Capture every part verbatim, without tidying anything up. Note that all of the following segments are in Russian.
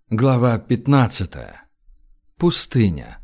Глава пятнадцатая. Пустыня.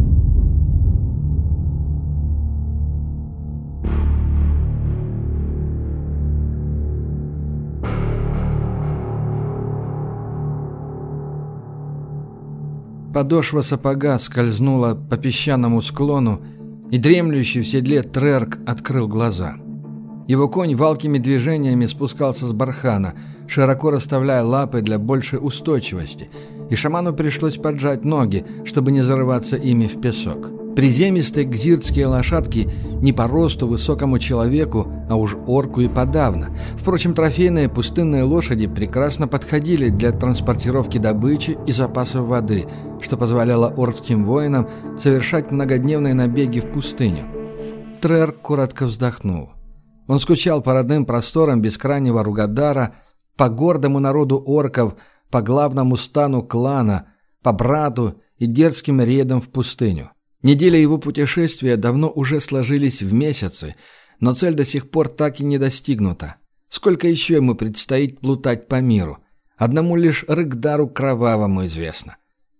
Подошва сапога скользнула по песчаному склону, и дремлющий в седле Трерк открыл глаза. Его конь валкими движениями спускался с бархана, широко расставляя лапы для большей устойчивости, и шаману пришлось поджать ноги, чтобы не зарываться ими в песок. Приземистые гзиртские лошадки не по росту высокому человеку, а уж орку и подавно. Впрочем, трофейные пустынные лошади прекрасно подходили для транспортировки добычи и запасов воды, что позволяло оркским воинам совершать многодневные набеги в пустыню. Трерк коротко вздохнул. Он скучал по родным просторам бескрайнего Ругадара, по гордому народу орков, по главному стану клана, по брату и дерзким рейдам в пустыню. Недели его путешествия давно уже сложились в месяцы, но цель до сих пор так и не достигнута. Сколько еще ему предстоит плутать по миру? Одному лишь Рыгдару Кровавому известно.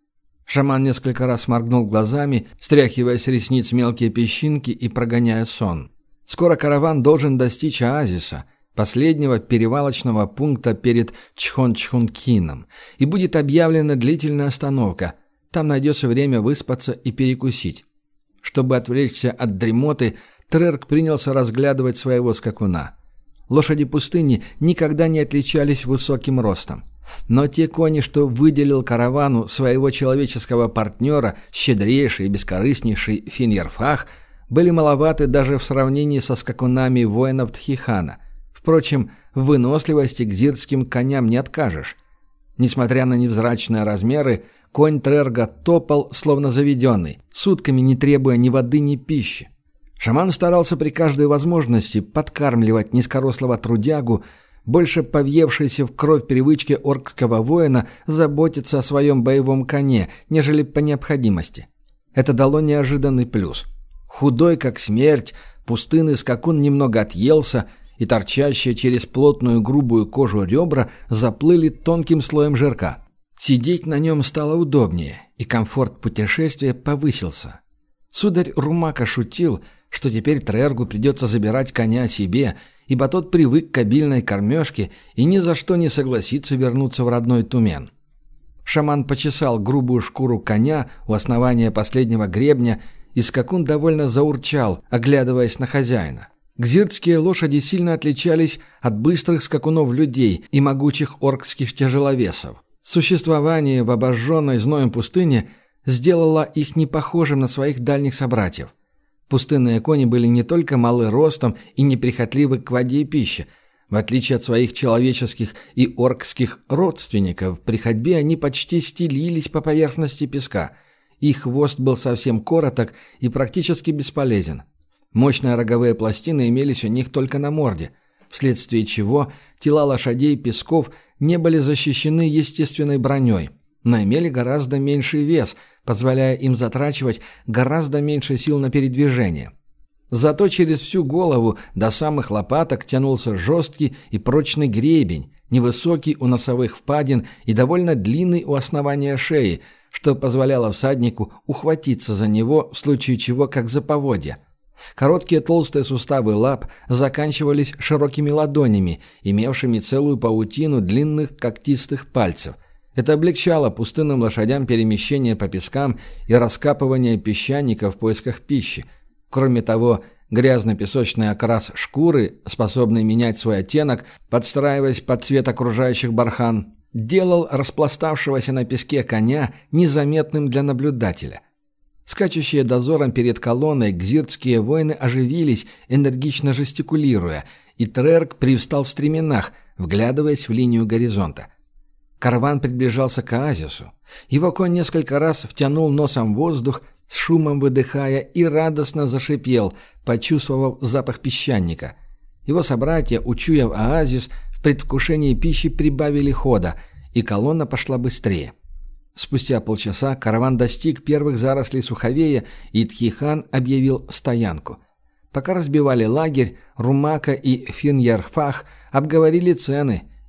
Шаман несколько раз моргнул глазами, стряхивая с ресниц мелкие песчинки и прогоняя сон. Скоро караван должен достичь оазиса, последнего перевалочного пункта перед Чхон-Чхункином, и будет объявлена длительная остановка. Там найдется время выспаться и перекусить. Чтобы отвлечься от дремоты, Трерк принялся разглядывать своего скакуна. Лошади пустыни никогда не отличались высоким ростом. Но те кони, что выделил каравану своего человеческого партнера, щедрейший и бескорыстнейший Финьерфах, были маловаты даже в сравнении со скакунами воинов Тхихана. Впрочем, в выносливости гзиртским коням не откажешь. Несмотря на невзрачные размеры, конь Трерга топал, словно заведенный, сутками не требуя ни воды, ни пищи. Шаман старался при каждой возможности подкармливать низкорослого трудягу, больше повъевшейся в кровь привычке оркского воина заботиться о своем боевом коне, нежели по необходимости. Это дало неожиданный плюс. Худой, как смерть, пустынный скакун немного отъелся, и торчащие через плотную грубую кожу ребра заплыли тонким слоем жирка. Сидеть на нем стало удобнее, и комфорт путешествия повысился. Сударь Румака шутил, что теперь Трергу придется забирать коня себе, ибо тот привык к обильной кормежке и ни за что не согласится вернуться в родной Тумен. Шаман почесал грубую шкуру коня у основания последнего гребня, и скакун довольно заурчал, оглядываясь на хозяина. Гзиртские лошади сильно отличались от быстрых скакунов людей и могучих оркских тяжеловесов. Существование в обожженной зноем пустыне сделало их непохожим на своих дальних собратьев. Пустынные кони были не только малы ростом и неприхотливы к воде и пище. В отличие от своих человеческих и оркских родственников, при ходьбе они почти стелились по поверхности песка. Их хвост был совсем короток и практически бесполезен. Мощные роговые пластины имелись у них только на морде, вследствие чего тела лошадей и песков не были защищены естественной броней, но имели гораздо меньший вес, позволяя им затрачивать гораздо меньше сил на передвижение. Зато через всю голову до самых лопаток тянулся жесткий и прочный гребень, невысокий у носовых впадин и довольно длинный у основания шеи, что позволяло всаднику ухватиться за него в случае чего как за поводья. Короткие толстые суставы лап заканчивались широкими ладонями, имевшими целую паутину длинных когтистых пальцев. Это облегчало пустынным лошадям перемещение по пескам и раскапывание песчаника в поисках пищи. Кроме того, грязно-песочный окрас шкуры, способный менять свой оттенок, подстраиваясь под цвет окружающих бархан, делал распластавшегося на песке коня незаметным для наблюдателя. Скачущие дозором перед колонной гзиртские воины оживились, энергично жестикулируя, и Трерк привстал в стременах, вглядываясь в линию горизонта. Караван приближался к оазису. Его конь несколько раз втянул носом воздух, с шумом выдыхая, и радостно зашипел, почувствовав запах песчаника. Его собратья, учуяв оазис, в предвкушении пищи прибавили хода, и колонна пошла быстрее. Спустя полчаса караван достиг первых зарослей суховея, и Тхихан объявил стоянку. Пока разбивали лагерь, Румака и Финьерфах обговорили цены,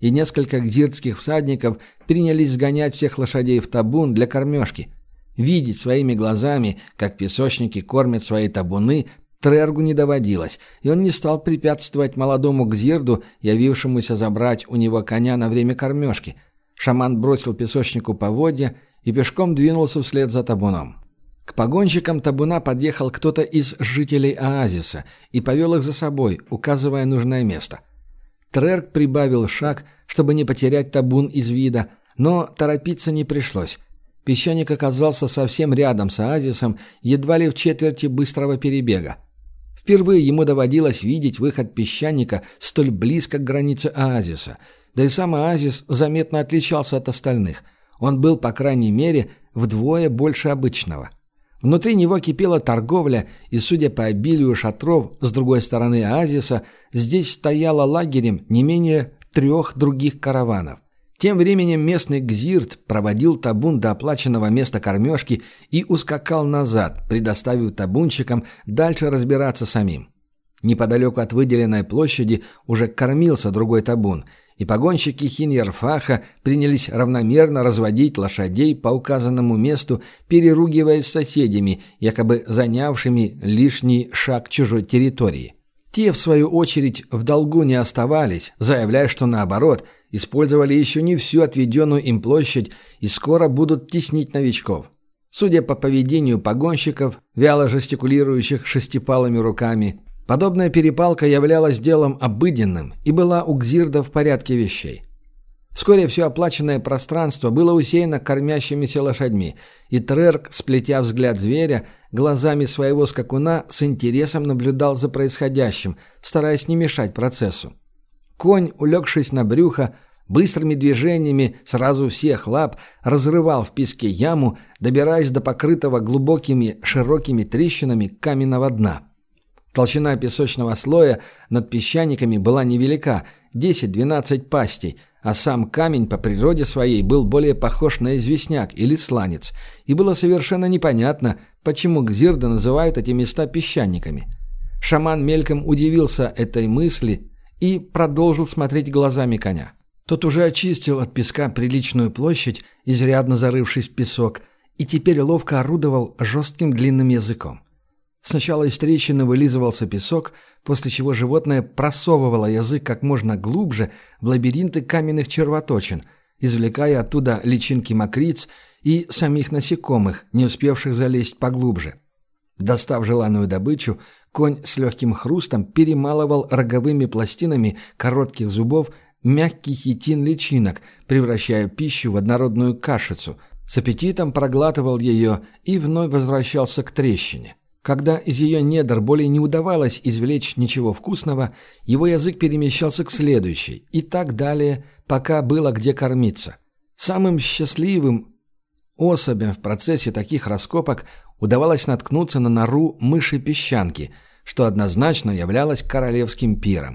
и несколько гзиртских всадников принялись сгонять всех лошадей в табун для кормежки. Видеть своими глазами, как песочники кормят свои табуны, Трергу не доводилось, и он не стал препятствовать молодому гзирду, явившемуся забрать у него коня на время кормежки. Шаман бросил песочнику поводья и пешком двинулся вслед за табуном. К погонщикам табуна подъехал кто-то из жителей оазиса и повел их за собой, указывая нужное место. Трерк прибавил шаг, чтобы не потерять табун из вида, но торопиться не пришлось. Песчаник оказался совсем рядом с оазисом, едва ли в четверти быстрого перебега. Впервые ему доводилось видеть выход песчаника столь близко к границе оазиса, да и сам оазис заметно отличался от остальных. Он был, по крайней мере, вдвое больше обычного. Внутри него кипела торговля, и, судя по обилию шатров с другой стороны оазиса, здесь стояло лагерем не менее трех других караванов. Тем временем местный гзирт проводил табун до оплаченного места кормежки и ускакал назад, предоставив табунщикам дальше разбираться самим. Неподалеку от выделенной площади уже кормился другой табун, и погонщики Хиньярфаха принялись равномерно разводить лошадей по указанному месту, переругиваясь с соседями, якобы занявшими лишний шаг чужой территории. Те, в свою очередь, в долгу не оставались, заявляя, что наоборот, использовали еще не всю отведенную им площадь и скоро будут теснить новичков. Судя по поведению погонщиков, вяло жестикулирующих шестипалыми руками, подобная перепалка являлась делом обыденным и была у гзирда в порядке вещей. Вскоре все оплаченное пространство было усеяно кормящимися лошадьми, и Трерк, сплетя взгляд зверя, глазами своего скакуна с интересом наблюдал за происходящим, стараясь не мешать процессу. Конь, улегшись на брюхо, быстрыми движениями сразу всех лап разрывал в песке яму, добираясь до покрытого глубокими широкими трещинами каменного дна. Толщина песочного слоя над песчаниками была невелика – десять-двенадцать пастей, а сам камень по природе своей был более похож на известняк или сланец, и было совершенно непонятно, почему гзирды называют эти места песчаниками. Шаман мельком удивился этой мысли и продолжил смотреть глазами коня. Тот уже очистил от песка приличную площадь, изрядно зарывшись в песок, и теперь ловко орудовал жестким длинным языком. Сначала из трещины вылизывался песок, после чего животное просовывало язык как можно глубже в лабиринты каменных червоточин, извлекая оттуда личинки мокриц и самих насекомых, не успевших залезть поглубже. Достав желанную добычу, конь с легким хрустом перемалывал роговыми пластинами коротких зубов мягкий хитин личинок, превращая пищу в однородную кашицу, с аппетитом проглатывал ее и вновь возвращался к трещине. Когда из ее недр более не удавалось извлечь ничего вкусного, его язык перемещался к следующей, и так далее, пока было где кормиться. Самым счастливым особям в процессе таких раскопок удавалось наткнуться на нору мыши-песчанки, что однозначно являлось королевским пиром.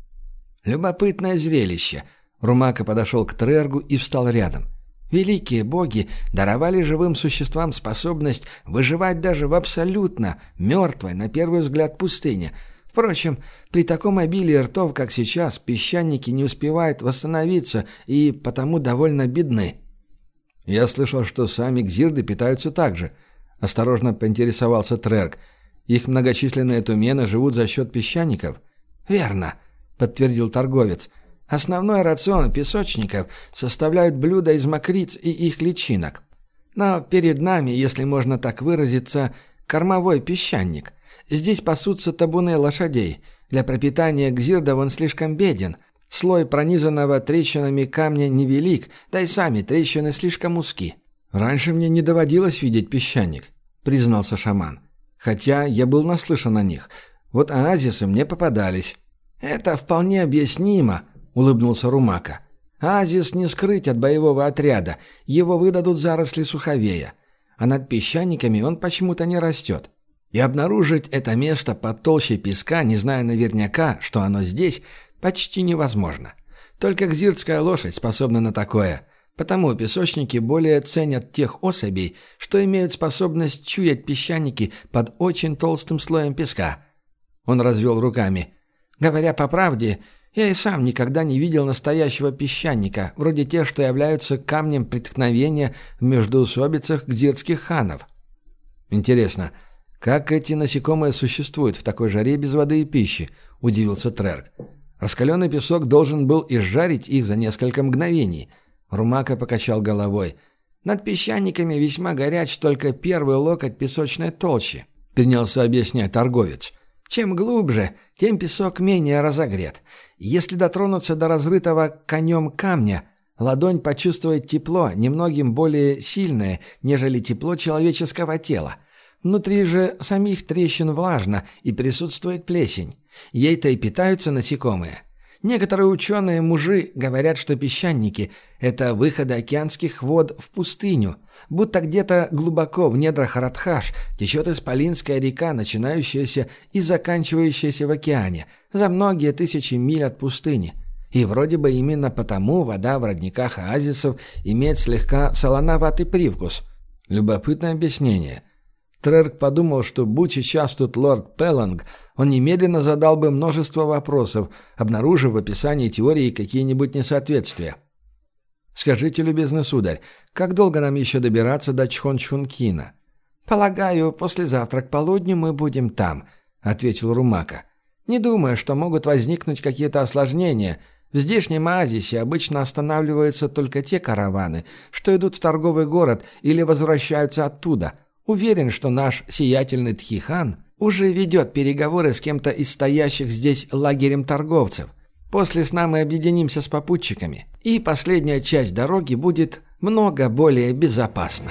«Любопытное зрелище!» Румака подошел к Трергу и встал рядом. Великие боги даровали живым существам способность выживать даже в абсолютно мертвой, на первый взгляд, пустыне. Впрочем, при таком обилии ртов, как сейчас, песчаники не успевают восстановиться и потому довольно бедны. «Я слышал, что сами гзирды питаются так же», — осторожно поинтересовался Трерк. «Их многочисленные тумены живут за счет песчаников?» «Верно», — подтвердил торговец. Основной рацион песочников составляют блюда из мокриц и их личинок. Но перед нами, если можно так выразиться, кормовой песчаник. Здесь пасутся табуны лошадей. Для пропитания гзирдов он слишком беден. Слой пронизанного трещинами камня невелик, да и сами трещины слишком узки. «Раньше мне не доводилось видеть песчаник», — признался шаман. «Хотя я был наслышан о них. Вот оазисы мне попадались». «Это вполне объяснимо», — улыбнулся Румака. «Оазис не скрыть от боевого отряда, его выдадут заросли суховея, а над песчаниками он почему-то не растет. И обнаружить это место под толщей песка, не зная наверняка, что оно здесь, почти невозможно. Только гзиртская лошадь способна на такое, потому песочники более ценят тех особей, что имеют способность чуять песчаники под очень толстым слоем песка». Он развел руками. «Говоря по правде, Я и сам никогда не видел настоящего песчаника, вроде тех, что являются камнем преткновения в междоусобицах гзирских ханов. Интересно, как эти насекомые существуют в такой жаре без воды и пищи? Удивился Трерк. Раскаленный песок должен был изжарить их за несколько мгновений. Румака покачал головой. Над песчаниками весьма горяч только первый локоть песочной толщи, принялся объяснять торговец. Чем глубже, тем песок менее разогрет. Если дотронуться до разрытого конем камня, ладонь почувствует тепло, немногим более сильное, нежели тепло человеческого тела. Внутри же самих трещин влажно и присутствует плесень. Ей-то и питаются насекомые. Некоторые ученые-мужи говорят, что песчаники – это выходы океанских вод в пустыню, будто где-то глубоко в недрах Радхаш течет исполинская река, начинающаяся и заканчивающаяся в океане, за многие тысячи миль от пустыни. И вроде бы именно потому вода в родниках оазисов имеет слегка солоноватый привкус. Любопытное объяснение. Трерк подумал, что, будь сейчас тут лорд Пелланг, он немедленно задал бы множество вопросов, обнаружив в описании теории какие-нибудь несоответствия. «Скажите, любезный сударь, как долго нам еще добираться до Чхончхункина?» «Полагаю, послезавтра к полудню мы будем там», — ответил Румака. «Не думаю, что могут возникнуть какие-то осложнения. В здешнем оазисе обычно останавливаются только те караваны, что идут в торговый город или возвращаются оттуда. Уверен, что наш сиятельный Тхихан уже ведет переговоры с кем-то из стоящих здесь лагерем торговцев. После сна мы объединимся с попутчиками, и последняя часть дороги будет много более безопасна».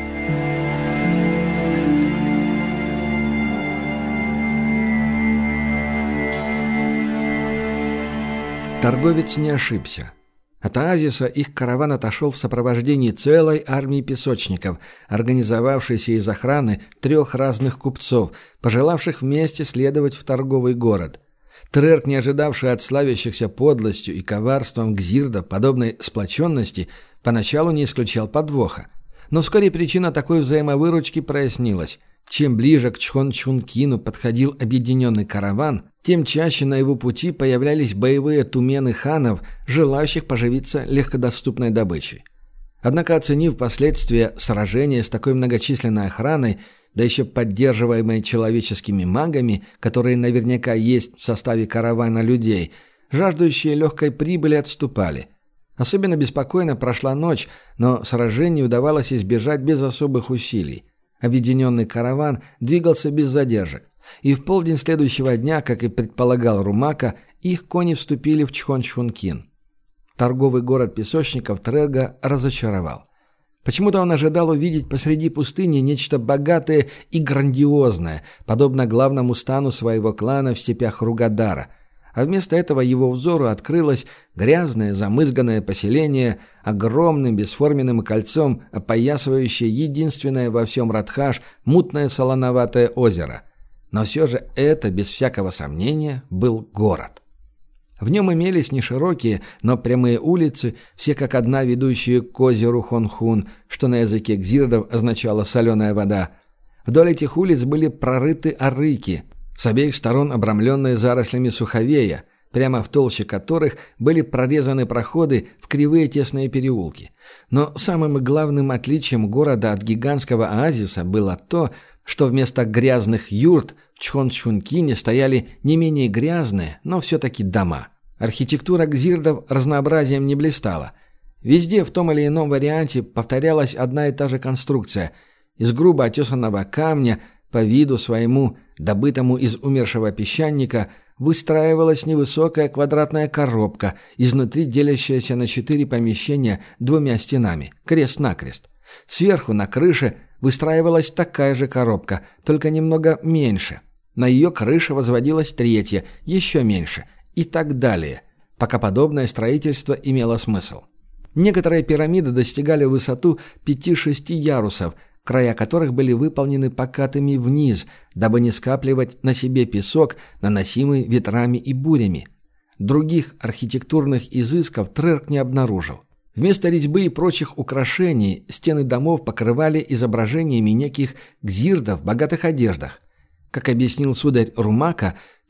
Торговец не ошибся. От оазиса их караван отошел в сопровождении целой армии песочников, организовавшейся из охраны трех разных купцов, пожелавших вместе следовать в торговый город. Трерк, не ожидавший от славящихся подлостью и коварством гзирдов подобной сплоченности, поначалу не исключал подвоха. Но вскоре причина такой взаимовыручки прояснилась. Чем ближе к Чхончхункину подходил объединенный караван, тем чаще на его пути появлялись боевые тумены ханов, желающих поживиться легкодоступной добычей. Однако, оценив последствия сражения с такой многочисленной охраной, да еще поддерживаемой человеческими магами, которые наверняка есть в составе каравана людей, жаждущие легкой прибыли отступали. Особенно беспокойно прошла ночь, но сражений удавалось избежать без особых усилий. Объединенный караван двигался без задержек, и в полдень следующего дня, как и предполагал Румака, их кони вступили в Чхончхункин. Торговый город песочников Трерга разочаровал. Почему-то он ожидал увидеть посреди пустыни нечто богатое и грандиозное, подобно главному стану своего клана в степях Ругадара, а вместо этого его взору открылось грязное замызганное поселение, огромным бесформенным кольцом, опоясывающее единственное во всем Радхаш мутное солоноватое озеро. Но все же это, без всякого сомнения, был город. В нем имелись неширокие, но прямые улицы, все как одна ведущие к озеру Хонхун, что на языке гзирдов означало «соленая вода». Вдоль этих улиц были прорыты арыки, с обеих сторон обрамленные зарослями суховея, прямо в толще которых были прорезаны проходы в кривые тесные переулки. Но самым главным отличием города от гигантского оазиса было то, что вместо грязных юрт в Чхончхункине стояли не менее грязные, но все-таки дома. Архитектура гзирдов разнообразием не блистала. Везде в том или ином варианте повторялась одна и та же конструкция. Из грубо отесанного камня, по виду своему, добытому из умершего песчаника, выстраивалась невысокая квадратная коробка, изнутри делящаяся на четыре помещения двумя стенами, крест-накрест. Сверху на крыше выстраивалась такая же коробка, только немного меньше. На ее крыше возводилась третья, еще меньше, и так далее, пока подобное строительство имело смысл. Некоторые пирамиды достигали высоту пяти-шести ярусов, края которых были выполнены покатыми вниз, дабы не скапливать на себе песок, наносимый ветрами и бурями. Других архитектурных изысков Трерк не обнаружил. Вместо резьбы и прочих украшений стены домов покрывали изображениями неких гзирдов в богатых одеждах. Как объяснил сударь Румака,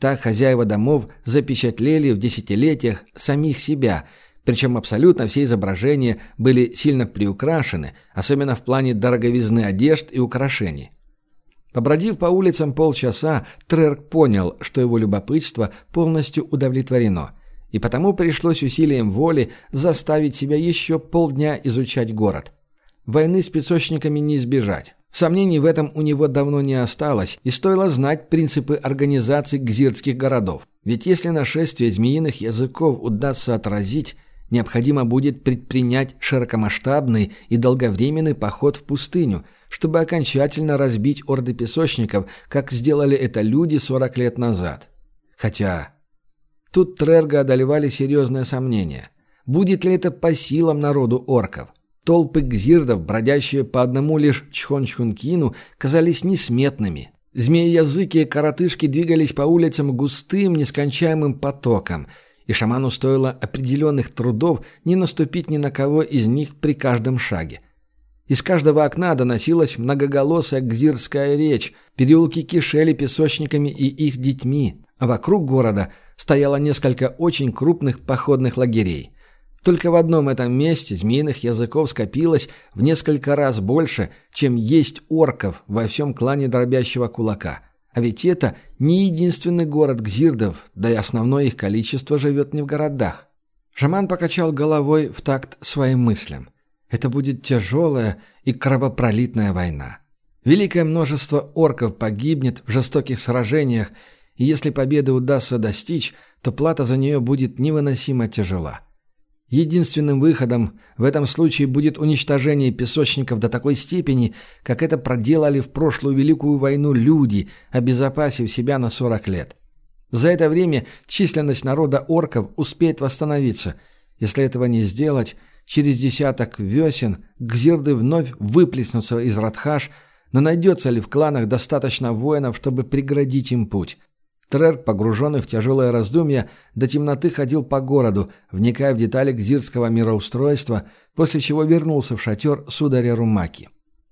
Так хозяева домов запечатлели в десятилетиях самих себя, причем абсолютно все изображения были сильно приукрашены, особенно в плане дороговизны одежд и украшений. Побродив по улицам полчаса, Трерк понял, что его любопытство полностью удовлетворено, и потому пришлось усилием воли заставить себя еще полдня изучать город. Войны с песочниками не избежать. Сомнений в этом у него давно не осталось, и стоило знать принципы организации гзиртских городов. Ведь если нашествие змеиных языков удастся отразить, необходимо будет предпринять широкомасштабный и долговременный поход в пустыню, чтобы окончательно разбить орды песочников, как сделали это люди сорок лет назад. Хотя тут Трерга одолевали серьезные сомнения. Будет ли это по силам народу орков? Толпы гзирдов, бродящие по одному лишь Чхончхункину, казались несметными. Змеи-языки и коротышки двигались по улицам густым, нескончаемым потоком, и шаману стоило определенных трудов не наступить ни на кого из них при каждом шаге. Из каждого окна доносилась многоголосая гзирская речь, переулки кишели песочниками и их детьми, а вокруг города стояло несколько очень крупных походных лагерей. Только в одном этом месте змеиных языков скопилось в несколько раз больше, чем есть орков во всем клане Дробящего Кулака. А ведь это не единственный город гзирдов, да и основное их количество живет не в городах. Шаман покачал головой в такт своим мыслям. Это будет тяжелая и кровопролитная война. Великое множество орков погибнет в жестоких сражениях, и если победы удастся достичь, то плата за нее будет невыносимо тяжела. Единственным выходом в этом случае будет уничтожение песочников до такой степени, как это проделали в прошлую Великую войну люди, обезопасив себя на сорок лет. За это время численность народа орков успеет восстановиться. Если этого не сделать, через десяток весен гзирды вновь выплеснутся из Радхаш, но найдется ли в кланах достаточно воинов, чтобы преградить им путь? Трерк, погруженный в тяжелое раздумье, до темноты ходил по городу, вникая в детали гзиртского мироустройства, после чего вернулся в шатер сударя Румаки.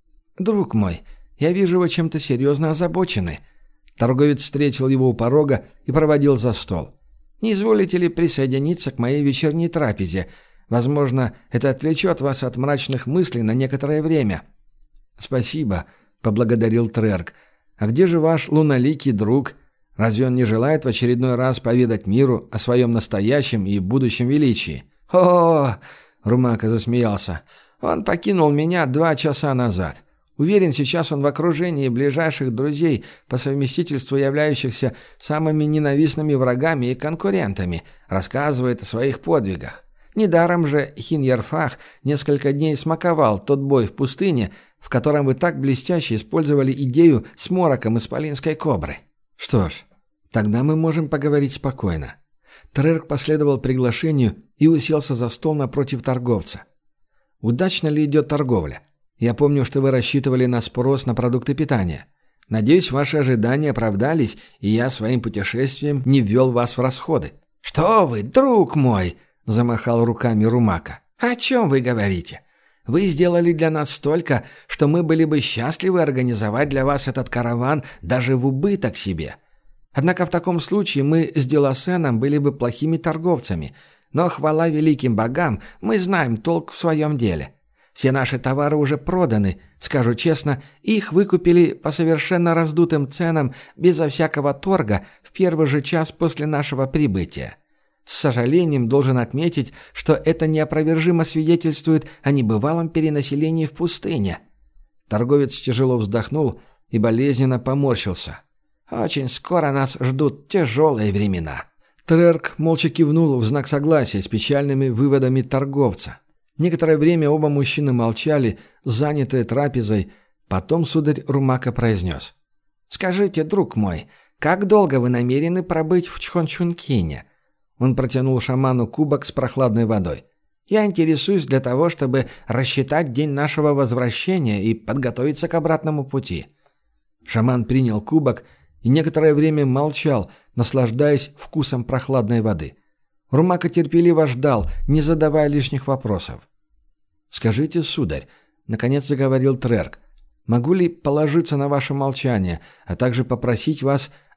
«Друг мой, я вижу, вы чем-то серьезно озабочены». Торговец встретил его у порога и проводил за стол. «Не изволите ли присоединиться к моей вечерней трапезе? Возможно, это отвлечет вас от мрачных мыслей на некоторое время». «Спасибо», — поблагодарил Трерк. «А где же ваш луналикий друг? Разве он не желает в очередной раз поведать миру о своем настоящем и будущем величии?» «О-о-о!» — Румака засмеялся. «Он покинул меня два часа назад. Уверен, сейчас он в окружении ближайших друзей, по совместительству являющихся самыми ненавистными врагами и конкурентами, рассказывает о своих подвигах. Недаром же Хиньярфах несколько дней смаковал тот бой в пустыне, в котором вы так блестяще использовали идею с мороком исполинской кобры». «Что ж, тогда мы можем поговорить спокойно». Трерк последовал приглашению и уселся за стол напротив торговца. «Удачно ли идет торговля? Я помню, что вы рассчитывали на спрос на продукты питания. Надеюсь, ваши ожидания оправдались, и я своим путешествием не ввел вас в расходы». «Что вы, друг мой!» — замахал руками Румака. «О чем вы говорите? Вы сделали для нас столько, что мы были бы счастливы организовать для вас этот караван даже в убыток себе. Однако в таком случае мы с Делосеном были бы плохими торговцами, но, хвала великим богам, мы знаем толк в своем деле. Все наши товары уже проданы, скажу честно, их выкупили по совершенно раздутым ценам безо всякого торга в первый же час после нашего прибытия. С сожалением должен отметить, что это неопровержимо свидетельствует о небывалом перенаселении в пустыне». Торговец тяжело вздохнул и болезненно поморщился. «Очень скоро нас ждут тяжелые времена». Трерк молча кивнул в знак согласия с печальными выводами торговца. Некоторое время оба мужчины молчали, занятые трапезой. Потом сударь Румака произнес. «Скажите, друг мой, как долго вы намерены пробыть в Чхончхункине?» Он протянул шаману кубок с прохладной водой. «Я интересуюсь для того, чтобы рассчитать день нашего возвращения и подготовиться к обратному пути». Шаман принял кубок и некоторое время молчал, наслаждаясь вкусом прохладной воды. Румака терпеливо ждал, не задавая лишних вопросов. «Скажите, сударь», — наконец заговорил Трерк, — «могу ли положиться на ваше молчание, а также попросить вас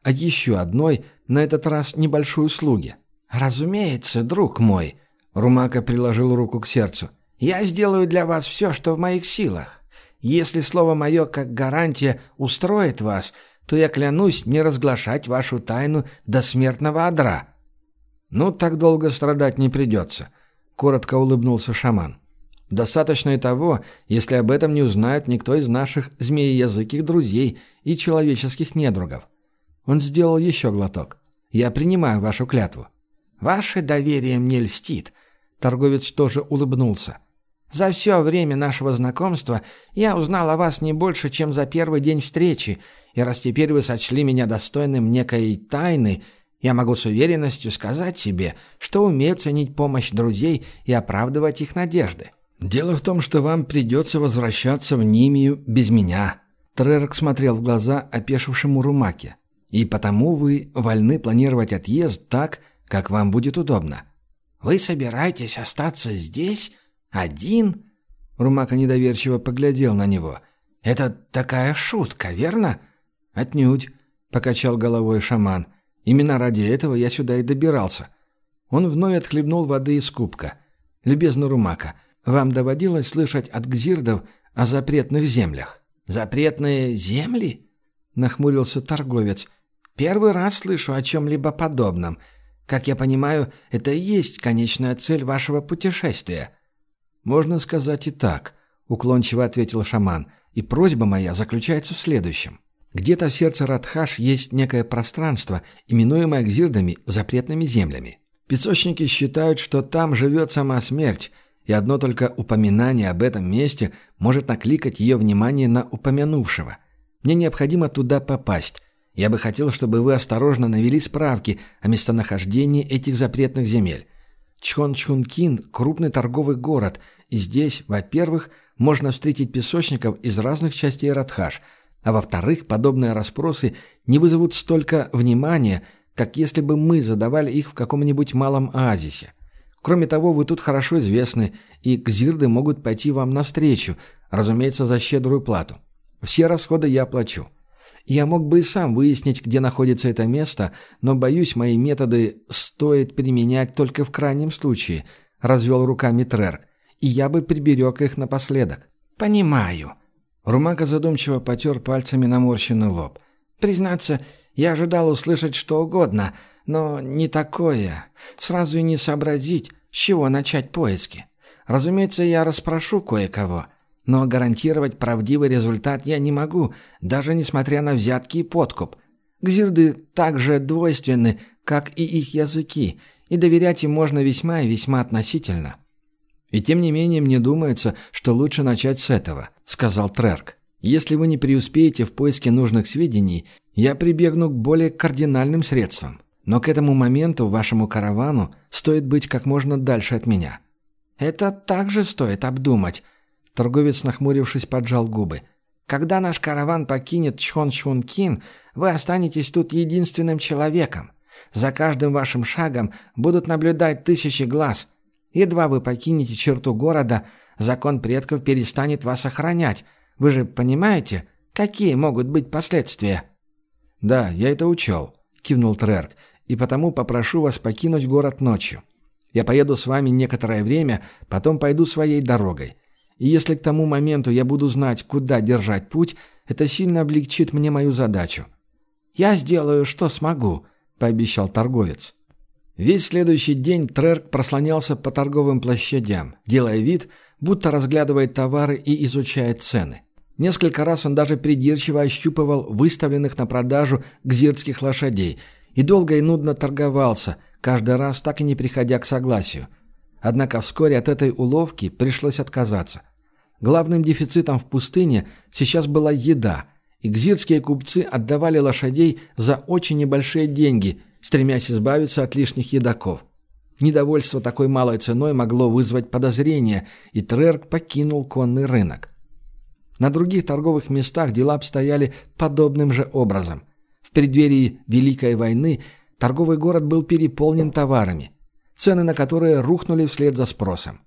о еще одной, на этот раз небольшой услуге. «Разумеется, друг мой», — Румака приложил руку к сердцу, — «я сделаю для вас все, что в моих силах. Если слово мое как гарантия устроит вас, то я клянусь не разглашать вашу тайну до смертного одра». «Ну, так долго страдать не придется», — коротко улыбнулся шаман. «Достаточно и того, если об этом не узнает никто из наших змееязыких друзей и человеческих недругов». Он сделал еще глоток. «Я принимаю вашу клятву». «Ваше доверие мне льстит», — торговец тоже улыбнулся. «За все время нашего знакомства я узнал о вас не больше, чем за первый день встречи, и раз теперь вы сочли меня достойным некой тайны, я могу с уверенностью сказать себе, что умею ценить помощь друзей и оправдывать их надежды». «Дело в том, что вам придется возвращаться в Нимию без меня», — Трерк смотрел в глаза опешившему Румаке. «И потому вы вольны планировать отъезд так, как вам будет удобно». «Вы собираетесь остаться здесь? Один?» Румака недоверчиво поглядел на него. «Это такая шутка, верно?» «Отнюдь», — покачал головой шаман. «Именно ради этого я сюда и добирался». Он вновь отхлебнул воды из кубка. «Любезный Румака, вам доводилось слышать от гзирдов о запретных землях?» «Запретные земли?» — нахмурился торговец. «Первый раз слышу о чем-либо подобном. Как я понимаю, это и есть конечная цель вашего путешествия». «Можно сказать и так», — уклончиво ответил шаман. «И просьба моя заключается в следующем. Где-то в сердце Радхаш есть некое пространство, именуемое гзирдами запретными землями. Песочники считают, что там живет сама смерть, и одно только упоминание об этом месте может накликать ее внимание на упомянувшего. Мне необходимо туда попасть. Я бы хотел, чтобы вы осторожно навели справки о местонахождении этих запретных земель. Чхончхункин – крупный торговый город, и здесь, во-первых, можно встретить песочников из разных частей Радхаш, а во-вторых, подобные расспросы не вызовут столько внимания, как если бы мы задавали их в каком-нибудь малом оазисе. Кроме того, вы тут хорошо известны, и гзирды могут пойти вам навстречу, разумеется, за щедрую плату. Все расходы я оплачу. Я мог бы и сам выяснить, где находится это место, но, боюсь, мои методы стоит применять только в крайнем случае», — развел руками Трерк, «и я бы приберег их напоследок». «Понимаю». Румака задумчиво потер пальцами наморщенный лоб. «Признаться, я ожидал услышать что угодно, но не такое. Сразу и не сообразить, с чего начать поиски. Разумеется, я расспрошу кое-кого, но гарантировать правдивый результат я не могу, даже несмотря на взятки и подкуп. Гзирды так же двойственны, как и их языки, и доверять им можно весьма и весьма относительно». «И тем не менее мне думается, что лучше начать с этого», — сказал Трерк. «Если вы не преуспеете в поиске нужных сведений, я прибегну к более кардинальным средствам. Но к этому моменту вашему каравану стоит быть как можно дальше от меня». «Это также стоит обдумать», — торговец, нахмурившись, поджал губы. «Когда наш караван покинет Чхончхункин, вы останетесь тут единственным человеком. За каждым вашим шагом будут наблюдать тысячи глаз. Едва вы покинете черту города, закон предков перестанет вас охранять. Вы же понимаете, какие могут быть последствия?» «Да, я это учел», — кивнул Трерк, «и потому попрошу вас покинуть город ночью. Я поеду с вами некоторое время, потом пойду своей дорогой. И если к тому моменту я буду знать, куда держать путь, это сильно облегчит мне мою задачу». «Я сделаю, что смогу», — пообещал торговец. Весь следующий день Трерк прослонялся по торговым площадям, делая вид, будто разглядывает товары и изучает цены. Несколько раз он даже придирчиво ощупывал выставленных на продажу гзирдских лошадей и долго и нудно торговался, каждый раз так и не приходя к согласию. Однако вскоре от этой уловки пришлось отказаться. Главным дефицитом в пустыне сейчас была еда, и гзирдские купцы отдавали лошадей за очень небольшие деньги, стремясь избавиться от лишних едоков. Недовольство такой малой ценой могло вызвать подозрения, и Трерк покинул конный рынок. На других торговых местах дела обстояли подобным же образом. В преддверии Великой войны торговый город был переполнен товарами, цены на которые рухнули вслед за спросом.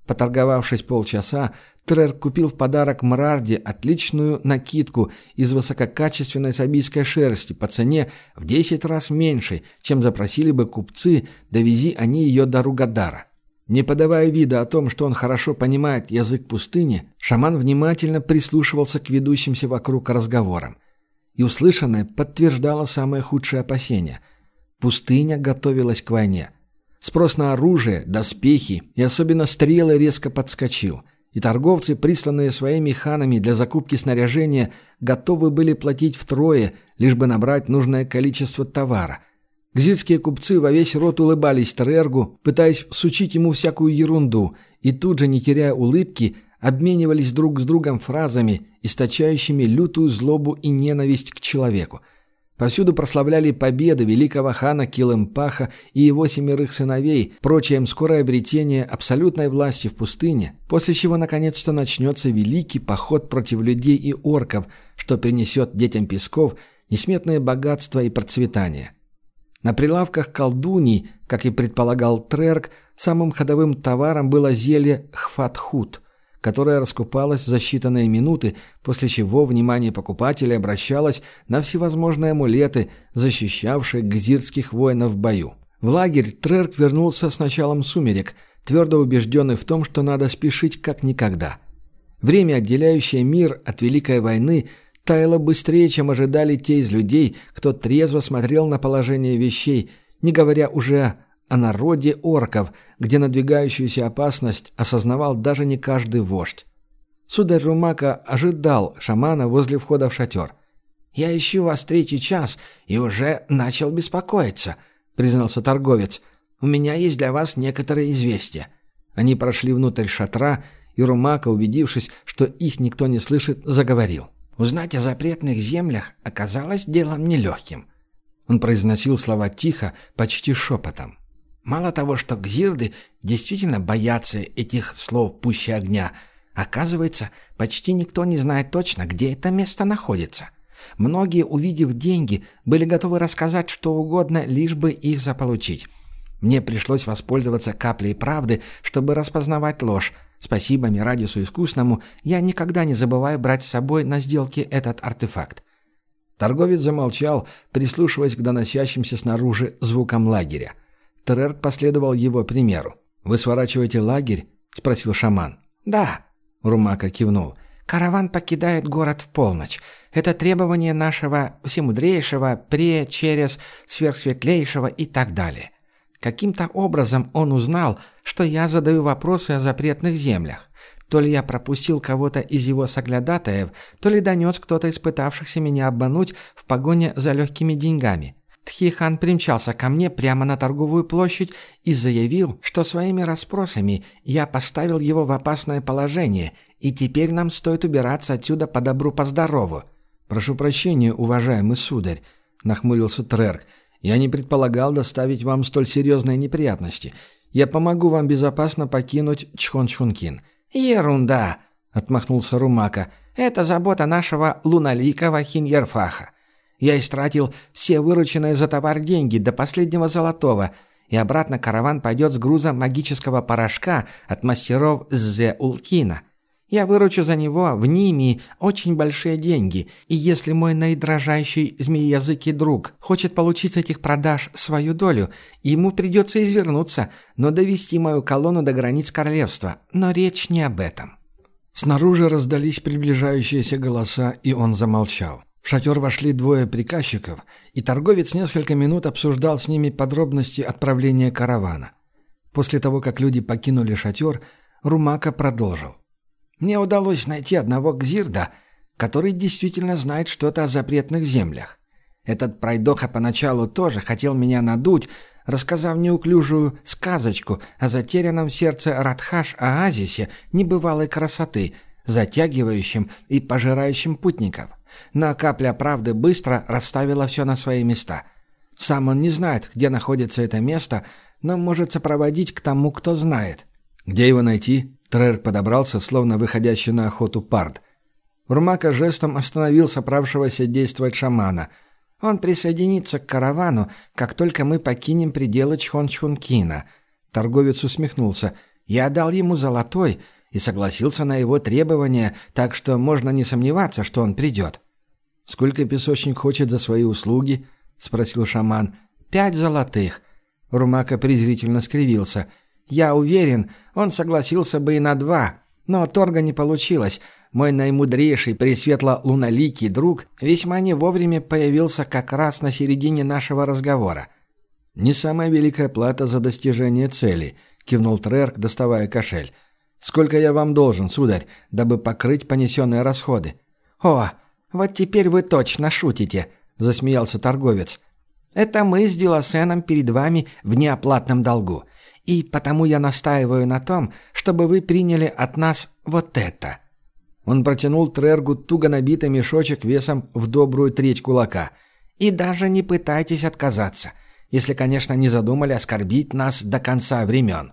Поторговавшись полчаса, Трерк купил в подарок Мрарде отличную накидку из высококачественной сабийской шерсти по цене в десять раз меньшей, чем запросили бы купцы, довези они ее до Ругадара. Не подавая вида о том, что он хорошо понимает язык пустыни, шаман внимательно прислушивался к ведущимся вокруг разговорам. И услышанное подтверждало самые худшие опасения. Пустыня готовилась к войне. Спрос на оружие, доспехи и особенно стрелы резко подскочил, и торговцы, присланные своими ханами для закупки снаряжения, готовы были платить втрое, лишь бы набрать нужное количество товара. Гзирские купцы во весь рот улыбались Трергу, пытаясь всучить ему всякую ерунду, и тут же, не теряя улыбки, обменивались друг с другом фразами, источающими лютую злобу и ненависть к человеку. Повсюду прославляли победы великого хана Килымпаха и его семерых сыновей, прочее им скорое обретение абсолютной власти в пустыне, после чего наконец-то начнется великий поход против людей и орков, что принесет детям песков несметные богатства и процветание. На прилавках колдуний, как и предполагал Трерк, самым ходовым товаром было зелье Хфатхут, которое раскупалось за считанные минуты, после чего внимание покупателей обращалось на всевозможные амулеты, защищавшие гзирских воинов в бою. В лагерь Трерк вернулся с началом сумерек, твердо убежденный в том, что надо спешить как никогда. Время, отделяющее мир от Великой войны, таяло быстрее, чем ожидали те из людей, кто трезво смотрел на положение вещей, не говоря уже о народе орков, где надвигающуюся опасность осознавал даже не каждый вождь. Сударь Румака ожидал шамана возле входа в шатер. «Я ищу вас третий час и уже начал беспокоиться», — признался торговец. «У меня есть для вас некоторые известия». Они прошли внутрь шатра, и Румака, убедившись, что их никто не слышит, заговорил. «Узнать о запретных землях оказалось делом нелегким». Он произносил слова тихо, почти шепотом. Мало того, что гзирды действительно боятся этих слов пуще огня, оказывается, почти никто не знает точно, где это место находится. Многие, увидев деньги, были готовы рассказать что угодно, лишь бы их заполучить. Мне пришлось воспользоваться каплей правды, чтобы распознавать ложь. Спасибо Мирадису Искусному, я никогда не забываю брать с собой на сделке этот артефакт. Торговец замолчал, прислушиваясь к доносящимся снаружи звукам лагеря. Трерк последовал его примеру. «Вы сворачиваете лагерь?» — спросил шаман. «Да», — Румака кивнул. «Караван покидает город в полночь. Это требование нашего всемудрейшего, пре, через, сверхсветлейшего и так далее. Каким-то образом он узнал, что я задаю вопросы о запретных землях. То ли я пропустил кого-то из его соглядатаев, то ли донес кто-то из пытавшихся меня обмануть в погоне за легкими деньгами. Тхихан примчался ко мне прямо на торговую площадь и заявил, что своими расспросами я поставил его в опасное положение, и теперь нам стоит убираться отсюда по добру, по здорову». «Прошу прощения, уважаемый сударь», — нахмурился Трерк. «Я не предполагал доставить вам столь серьезные неприятности. Я помогу вам безопасно покинуть Чхончхункин». «Ерунда», — отмахнулся Румака. «Это забота нашего луналикого Хиньерфаха. Я истратил все вырученные за товар деньги до последнего золотого, и обратно караван пойдет с грузом магического порошка от мастеров Зэ-Улкина. Я выручу за него в Нимии очень большие деньги, и если мой наидрожайший змееязыкий друг хочет получить с этих продаж свою долю, ему придется извернуться, но довести мою колонну до границ королевства. Но речь не об этом». Снаружи раздались приближающиеся голоса, и он замолчал. В шатер вошли двое приказчиков, и торговец несколько минут обсуждал с ними подробности отправления каравана. После того, как люди покинули шатер, Румака продолжил. «Мне удалось найти одного гзирда, который действительно знает что-то о запретных землях. Этот пройдоха поначалу тоже хотел меня надуть, рассказав неуклюжую сказочку о затерянном в сердце Радхаш-оазисе небывалой красоты, затягивающем и пожирающем путников. Но капля правды быстро расставила все на свои места. Сам он не знает, где находится это место, но может сопроводить к тому, кто знает». «Где его найти?» Трерк подобрался, словно выходящий на охоту пард. Румака жестом остановил соправшегося действовать шамана. «Он присоединится к каравану, как только мы покинем пределы Чхончхункина». Торговец усмехнулся. Я дал ему золотой и согласился на его требования, так что можно не сомневаться, что он придет». «Сколько песочник хочет за свои услуги?» — спросил шаман. «Пять золотых». Румака презрительно скривился. «Я уверен, он согласился бы и на два, но торга не получилось. Мой наимудрейший пресветло-луналикий друг весьма не вовремя появился как раз на середине нашего разговора». «Не самая великая плата за достижение цели», — кивнул Трерк, доставая кошель. «Сколько я вам должен, сударь, дабы покрыть понесенные расходы?» «О, вот теперь вы точно шутите», — засмеялся торговец. «Это мы с Дилосеном перед вами в неоплатном долгу. И потому я настаиваю на том, чтобы вы приняли от нас вот это». Он протянул Трергу туго набитый мешочек весом в добрую треть кулака. «И даже не пытайтесь отказаться, если, конечно, не задумали оскорбить нас до конца времен».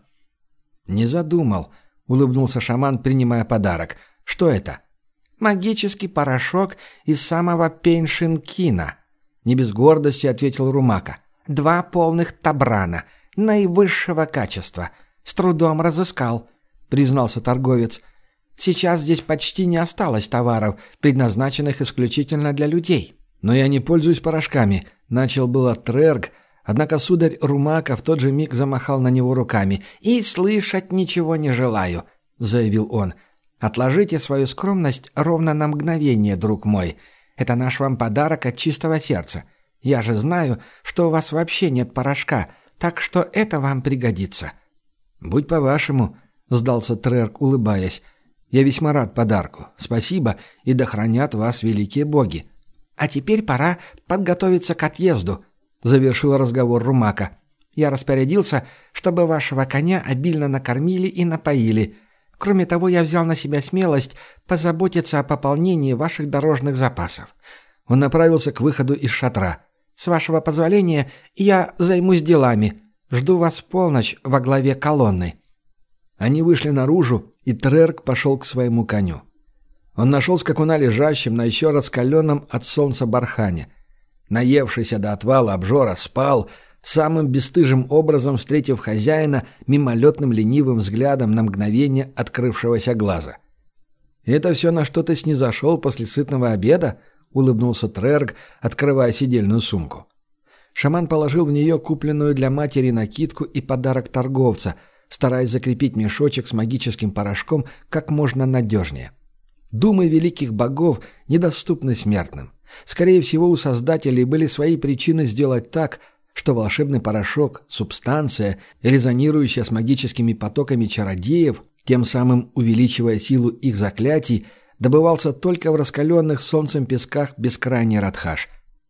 «Не задумал», — улыбнулся шаман, принимая подарок. «Что это?» «Магический порошок из самого Пейншинкина», — не без гордости ответил Румака. «Два полных табрана, наивысшего качества. С трудом разыскал», — признался торговец. «Сейчас здесь почти не осталось товаров, предназначенных исключительно для людей». «Но я не пользуюсь порошками», — начал было Трерк, однако сударь Румака в тот же миг замахал на него руками. «И слышать ничего не желаю», — заявил он. «Отложите свою скромность ровно на мгновение, друг мой. Это наш вам подарок от чистого сердца. Я же знаю, что у вас вообще нет порошка, так что это вам пригодится». «Будь по-вашему», — сдался Трерк, улыбаясь. «Я весьма рад подарку. Спасибо, и да хранят вас великие боги». «А теперь пора подготовиться к отъезду», — завершил разговор Румака. «Я распорядился, чтобы вашего коня обильно накормили и напоили. Кроме того, я взял на себя смелость позаботиться о пополнении ваших дорожных запасов». Он направился к выходу из шатра. «С вашего позволения, я займусь делами. Жду вас в полночь во главе колонны». Они вышли наружу, и Трерк пошел к своему коню. Он нашел скакуна лежащим на еще раскаленном от солнца бархане. Наевшийся до отвала обжора спал, самым бесстыжим образом встретив хозяина мимолетным ленивым взглядом на мгновение открывшегося глаза. «Это все, на что ты снизошел после сытного обеда?» — улыбнулся Трерк, открывая сидельную сумку. Шаман положил в нее купленную для матери накидку и подарок торговца, стараясь закрепить мешочек с магическим порошком как можно надежнее. Думы великих богов недоступны смертным. Скорее всего, у создателей были свои причины сделать так, что волшебный порошок, субстанция, резонирующая с магическими потоками чародеев, тем самым увеличивая силу их заклятий, добывался только в раскаленных солнцем песках бескрайней Радхаш.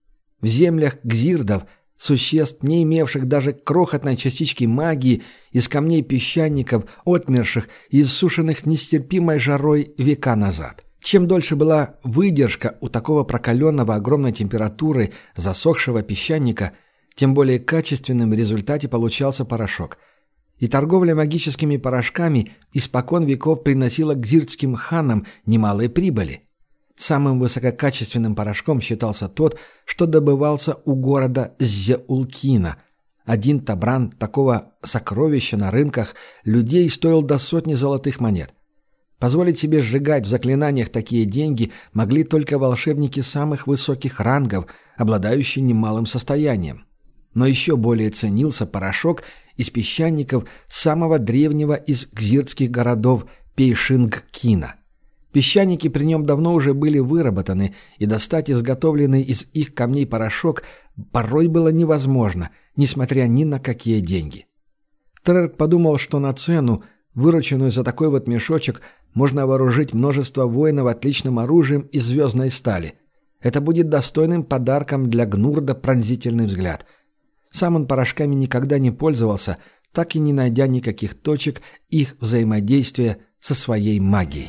В землях гзирдов, существ, не имевших даже крохотной частички магии, из камней песчаников, отмерших и иссушенных нестерпимой жарой века назад. Чем дольше была выдержка у такого прокаленного огромной температуры засохшего песчаника, тем более качественным в результате получался порошок. И торговля магическими порошками испокон веков приносила гзирдским ханам немалые прибыли. Самым высококачественным порошком считался тот, что добывался у города Зеулкина. Один табран такого сокровища на рынках людей стоил до сотни золотых монет. Позволить себе сжигать в заклинаниях такие деньги могли только волшебники самых высоких рангов, обладающие немалым состоянием. Но еще более ценился порошок из песчаников самого древнего из гзирдских городов Пейшингкина. Песчаники при нем давно уже были выработаны, и достать изготовленный из их камней порошок порой было невозможно, несмотря ни на какие деньги. Трерк подумал, что на цену, вырученную за такой вот мешочек, можно вооружить множество воинов отличным оружием из звездной стали. Это будет достойным подарком для Гнурда пронзительный взгляд. Сам он порошками никогда не пользовался, так и не найдя никаких точек их взаимодействия со своей магией.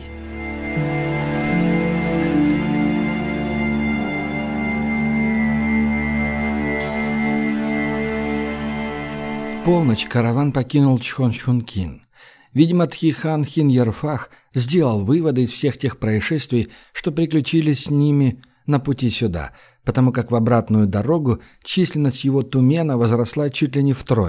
В полночь караван покинул Чхончхункин. Видимо, Тхихан Хин-Ерфах сделал выводы из всех тех происшествий, что приключились с ними на пути сюда, потому как в обратную дорогу численность его тумена возросла чуть ли не втрое.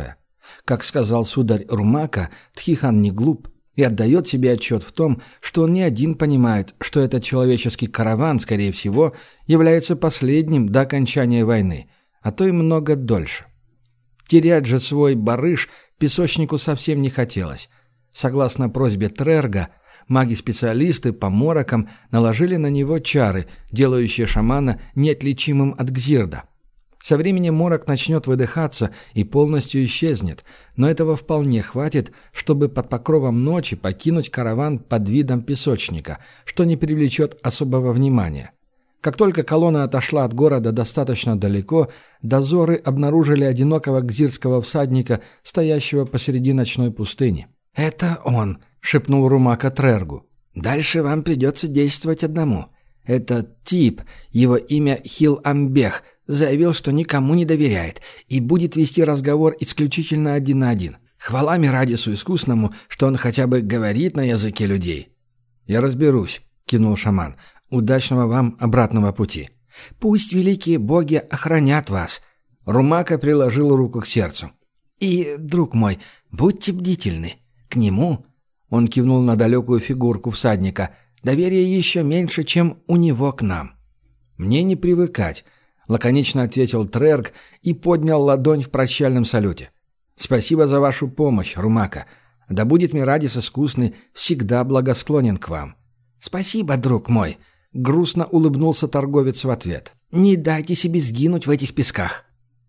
Как сказал сударь Румака, Тхихан не глуп и отдает себе отчет в том, что он не один понимает, что этот человеческий караван, скорее всего, является последним до окончания войны, а то и много дольше. Терять же свой барыш песочнику совсем не хотелось. Согласно просьбе Трерга, маги-специалисты по морокам наложили на него чары, делающие шамана неотличимым от Гзирда. Со временем морок начнет выдыхаться и полностью исчезнет, но этого вполне хватит, чтобы под покровом ночи покинуть караван под видом песочника, что не привлечет особого внимания. Как только колонна отошла от города достаточно далеко, дозоры обнаружили одинокого гзирского всадника, стоящего посреди ночной пустыни. «Это он», — шепнул Румака Трергу. «Дальше вам придется действовать одному. Этот тип, его имя Хил-Амбех, заявил, что никому не доверяет и будет вести разговор исключительно один на один. Хвала Мирадису Искусному, что он хотя бы говорит на языке людей». «Я разберусь», — кинул шаман. «Удачного вам обратного пути». «Пусть великие боги охранят вас». Румака приложил руку к сердцу. «И, друг мой, будьте бдительны. К нему...» Он кивнул на далекую фигурку всадника. «Доверие еще меньше, чем у него к нам». «Мне не привыкать», — лаконично ответил Трерг и поднял ладонь в прощальном салюте. «Спасибо за вашу помощь, Румака. Да будет Мирадис Искусный всегда благосклонен к вам». «Спасибо, друг мой», — грустно улыбнулся торговец в ответ. «Не дайте себе сгинуть в этих песках».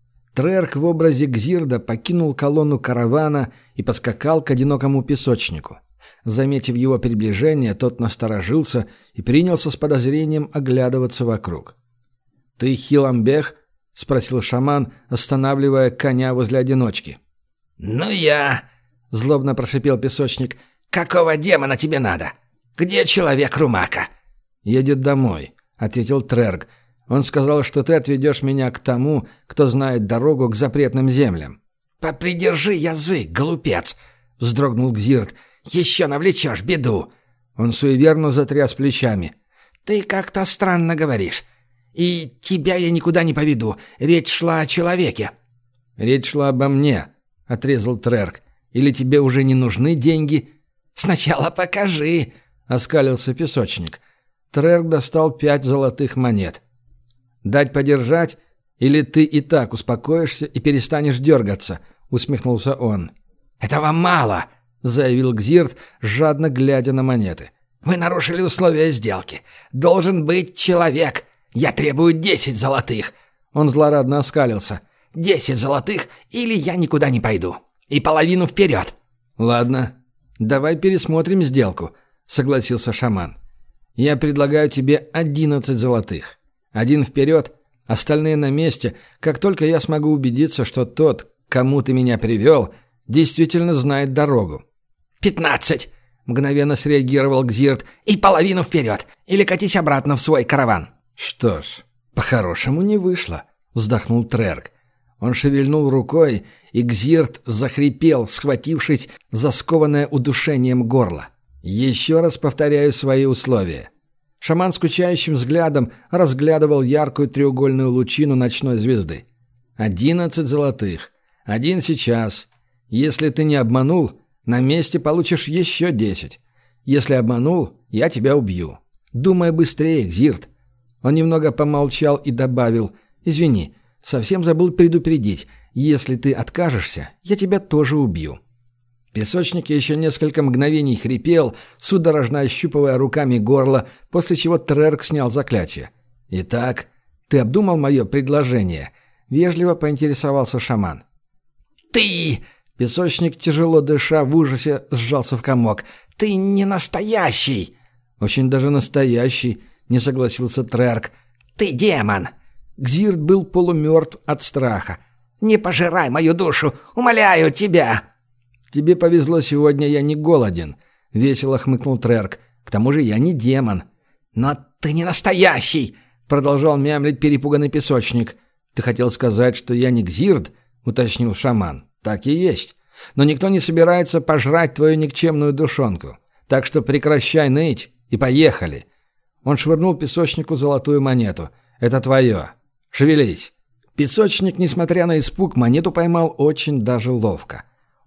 Трерг в образе Гзирда покинул колонну каравана и поскакал к одинокому песочнику. Заметив его приближение, тот насторожился и принялся с подозрением оглядываться вокруг. «Ты Хиламбех?» — спросил шаман, останавливая коня возле одиночки. «Ну я!» — злобно прошипел песочник. «Какого демона тебе надо? Где человек Румака?» «Едет домой», — ответил Трерг. «Он сказал, что ты отведешь меня к тому, кто знает дорогу к запретным землям». «Попридержи язык, глупец!» — вздрогнул Гзирд. «Еще навлечешь беду!» Он суеверно затряс плечами. «Ты как-то странно говоришь. И тебя я никуда не поведу. Речь шла о человеке». «Речь шла обо мне», — отрезал Трерг. «Или тебе уже не нужны деньги?» «Сначала покажи», — оскалился песочник. Трерг достал пять золотых монет. «Дать подержать? Или ты и так успокоишься и перестанешь дергаться?» — усмехнулся он. «Этого мало», — заявил Гзирд, жадно глядя на монеты. «Вы нарушили условия сделки. Должен быть человек. Я требую десять золотых». Он злорадно оскалился. «Десять золотых, или я никуда не пойду. И половину вперед». «Ладно, давай пересмотрим сделку», — согласился шаман. «Я предлагаю тебе одиннадцать золотых. Один вперед, остальные на месте, как только я смогу убедиться, что тот, кому ты меня привел, действительно знает дорогу». «Пятнадцать!» — мгновенно среагировал Гзирд. «И половину вперед! Или катись обратно в свой караван!» «Что ж, по-хорошему не вышло», — вздохнул Трерг. Он шевельнул рукой, и Гзирд захрипел, схватившись за скованное удушением горло. «Еще раз повторяю свои условия». Шаман скучающим взглядом разглядывал яркую треугольную лучину ночной звезды. «Одиннадцать золотых. Один сейчас. Если ты не обманул, на месте получишь еще десять. Если обманул, я тебя убью. Думай быстрее, Гзирд». Он немного помолчал и добавил: «Извини, совсем забыл предупредить. Если ты откажешься, я тебя тоже убью». Песочник еще несколько мгновений хрипел, судорожно ощупывая руками горло, после чего Трерг снял заклятие. «Итак, ты обдумал мое предложение?» — вежливо поинтересовался шаман. «Ты!» — песочник, тяжело дыша, в ужасе сжался в комок. «Ты не настоящий!» «Очень даже настоящий!» — не согласился Трерг. «Ты демон!» Гзирд был полумертв от страха. «Не пожирай мою душу! Умоляю тебя!» «Тебе повезло сегодня, я не голоден», — весело хмыкнул Трерг. «К тому же я не демон». «Но ты не настоящий!» — продолжал мямлить перепуганный песочник. «Ты хотел сказать, что я не Гзирд?» — уточнил шаман. «Так и есть. Но никто не собирается пожрать твою никчемную душонку. Так что прекращай ныть и поехали». Он швырнул песочнику золотую монету. «Это твое. Шевелись». Песочник, несмотря на испуг, монету поймал очень даже ловко.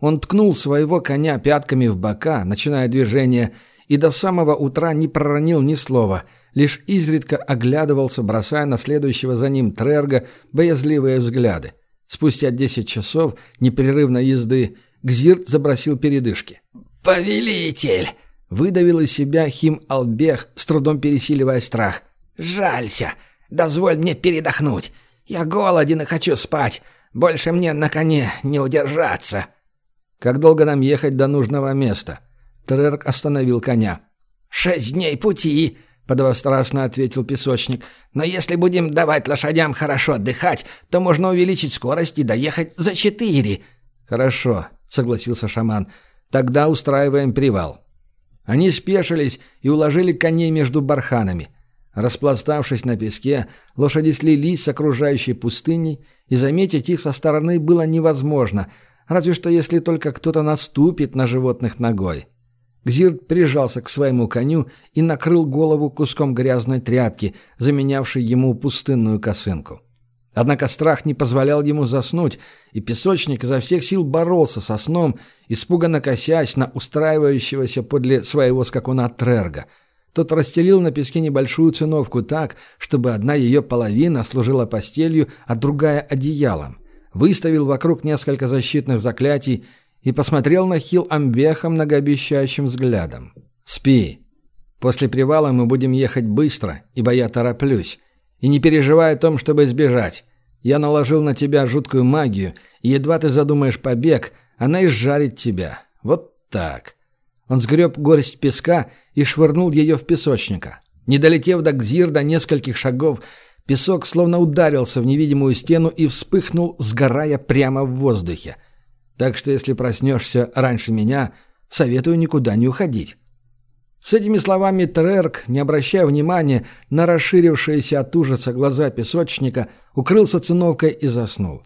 Он ткнул своего коня пятками в бока, начиная движение, и до самого утра не проронил ни слова, лишь изредка оглядывался, бросая на следующего за ним Трерга боязливые взгляды. Спустя десять часов непрерывной езды Гзирт забросил передышки. «Повелитель!» — выдавил из себя Хим-Албех, с трудом пересиливая страх. «Жалься! Дозволь мне передохнуть! Я голоден и хочу спать! Больше мне на коне не удержаться!» «Как долго нам ехать до нужного места?» Трерк остановил коня. «Шесть дней пути!» — подвострастно ответил песочник. «Но если будем давать лошадям хорошо отдыхать, то можно увеличить скорость и доехать за четыре». «Хорошо», — согласился шаман. «Тогда устраиваем привал». Они спешились и уложили коней между барханами. Распластавшись на песке, лошади слились с окружающей пустыней, и заметить их со стороны было невозможно, разве что если только кто-то наступит на животных ногой. Гзирт прижался к своему коню и накрыл голову куском грязной тряпки, заменявшей ему пустынную косынку. Однако страх не позволял ему заснуть, и песочник изо всех сил боролся со сном, испуганно косясь на устраивающегося подле своего скакуна Трерга. Тот расстелил на песке небольшую циновку так, чтобы одна ее половина служила постелью, а другая — одеялом. Выставил вокруг несколько защитных заклятий и посмотрел на Хил-Амбеха многообещающим взглядом. «Спи. После привала мы будем ехать быстро, ибо я тороплюсь. И не переживай о том, чтобы сбежать. Я наложил на тебя жуткую магию, и едва ты задумаешь побег, она изжарит тебя. Вот так». Он сгреб горсть песка и швырнул ее в песочника. Не долетев до Гзирда нескольких шагов, песок словно ударился в невидимую стену и вспыхнул, сгорая прямо в воздухе. Так что если проснешься раньше меня, советую никуда не уходить. С этими словами Трерк, не обращая внимания на расширившиеся от ужаса глаза песочника, укрылся циновкой и заснул.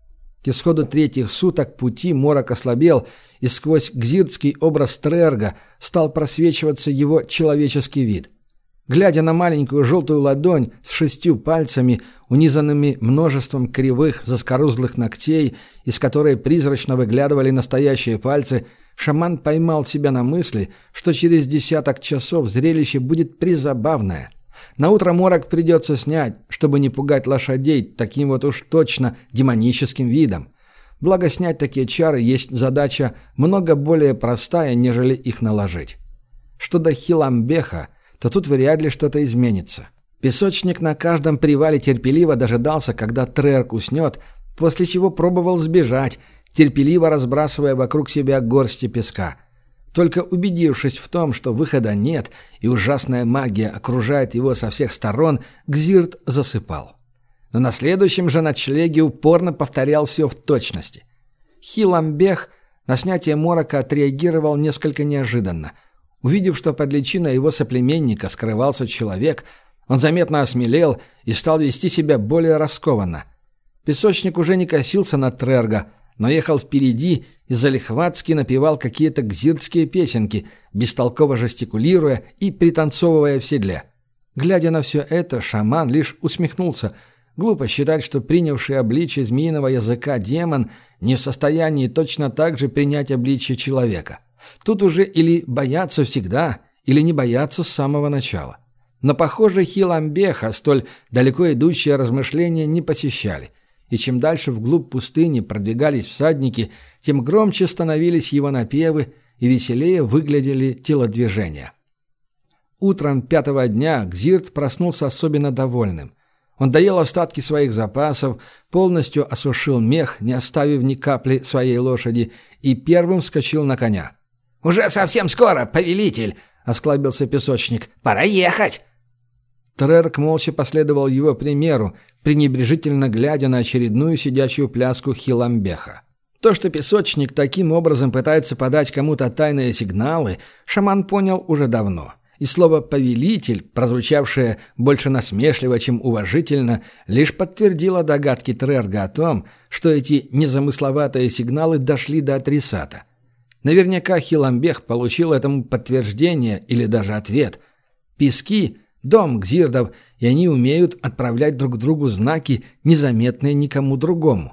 К исходу третьих суток пути морок ослабел, и сквозь гзиртский образ Трерга стал просвечиваться его человеческий вид. Глядя на маленькую желтую ладонь с шестью пальцами, унизанными множеством кривых заскорузлых ногтей, из которой призрачно выглядывали настоящие пальцы, шаман поймал себя на мысли, что через десяток часов зрелище будет призабавное. Наутро морок придется снять, чтобы не пугать лошадей таким вот уж точно демоническим видом. Благо, снять такие чары есть задача много более простая, нежели их наложить. Что до Хил-Амбеха, то тут вряд ли что-то изменится. Песочник на каждом привале терпеливо дожидался, когда Трерк уснет, после чего пробовал сбежать, терпеливо разбрасывая вокруг себя горсти песка. Только убедившись в том, что выхода нет и ужасная магия окружает его со всех сторон, Гзирт засыпал. Но на следующем же ночлеге упорно повторял все в точности. Хил-Амбех на снятие морока отреагировал несколько неожиданно. Увидев, что под личиной его соплеменника скрывался человек, он заметно осмелел и стал вести себя более раскованно. Песочник уже не косился на Трерга, но ехал впереди и залихватски напевал какие-то гзиртские песенки, бестолково жестикулируя и пританцовывая в седле. Глядя на все это, шаман лишь усмехнулся. Глупо считать, что принявший обличие змеиного языка демон не в состоянии точно так же принять обличие человека. Тут уже или бояться всегда, или не бояться с самого начала. Но, похоже, Хил-Амбеха столь далеко идущие размышления не посещали. И чем дальше вглубь пустыни продвигались всадники, тем громче становились его напевы и веселее выглядели телодвижения. Утром пятого дня Гзирт проснулся особенно довольным. Он доел остатки своих запасов, полностью осушил мех, не оставив ни капли своей лошади, и первым вскочил на коня. «Уже совсем скоро, повелитель!» — осклабился песочник. «Пора ехать!» Трерк молча последовал его примеру, пренебрежительно глядя на очередную сидячую пляску Хил-Амбеха. То, что песочник таким образом пытается подать кому-то тайные сигналы, шаман понял уже давно. И слово «повелитель», прозвучавшее больше насмешливо, чем уважительно, лишь подтвердило догадки Трерга о том, что эти незамысловатые сигналы дошли до адресата. Наверняка Хил-Амбех получил этому подтверждение или даже ответ. Пески — дом гзирдов, и они умеют отправлять друг другу знаки, незаметные никому другому.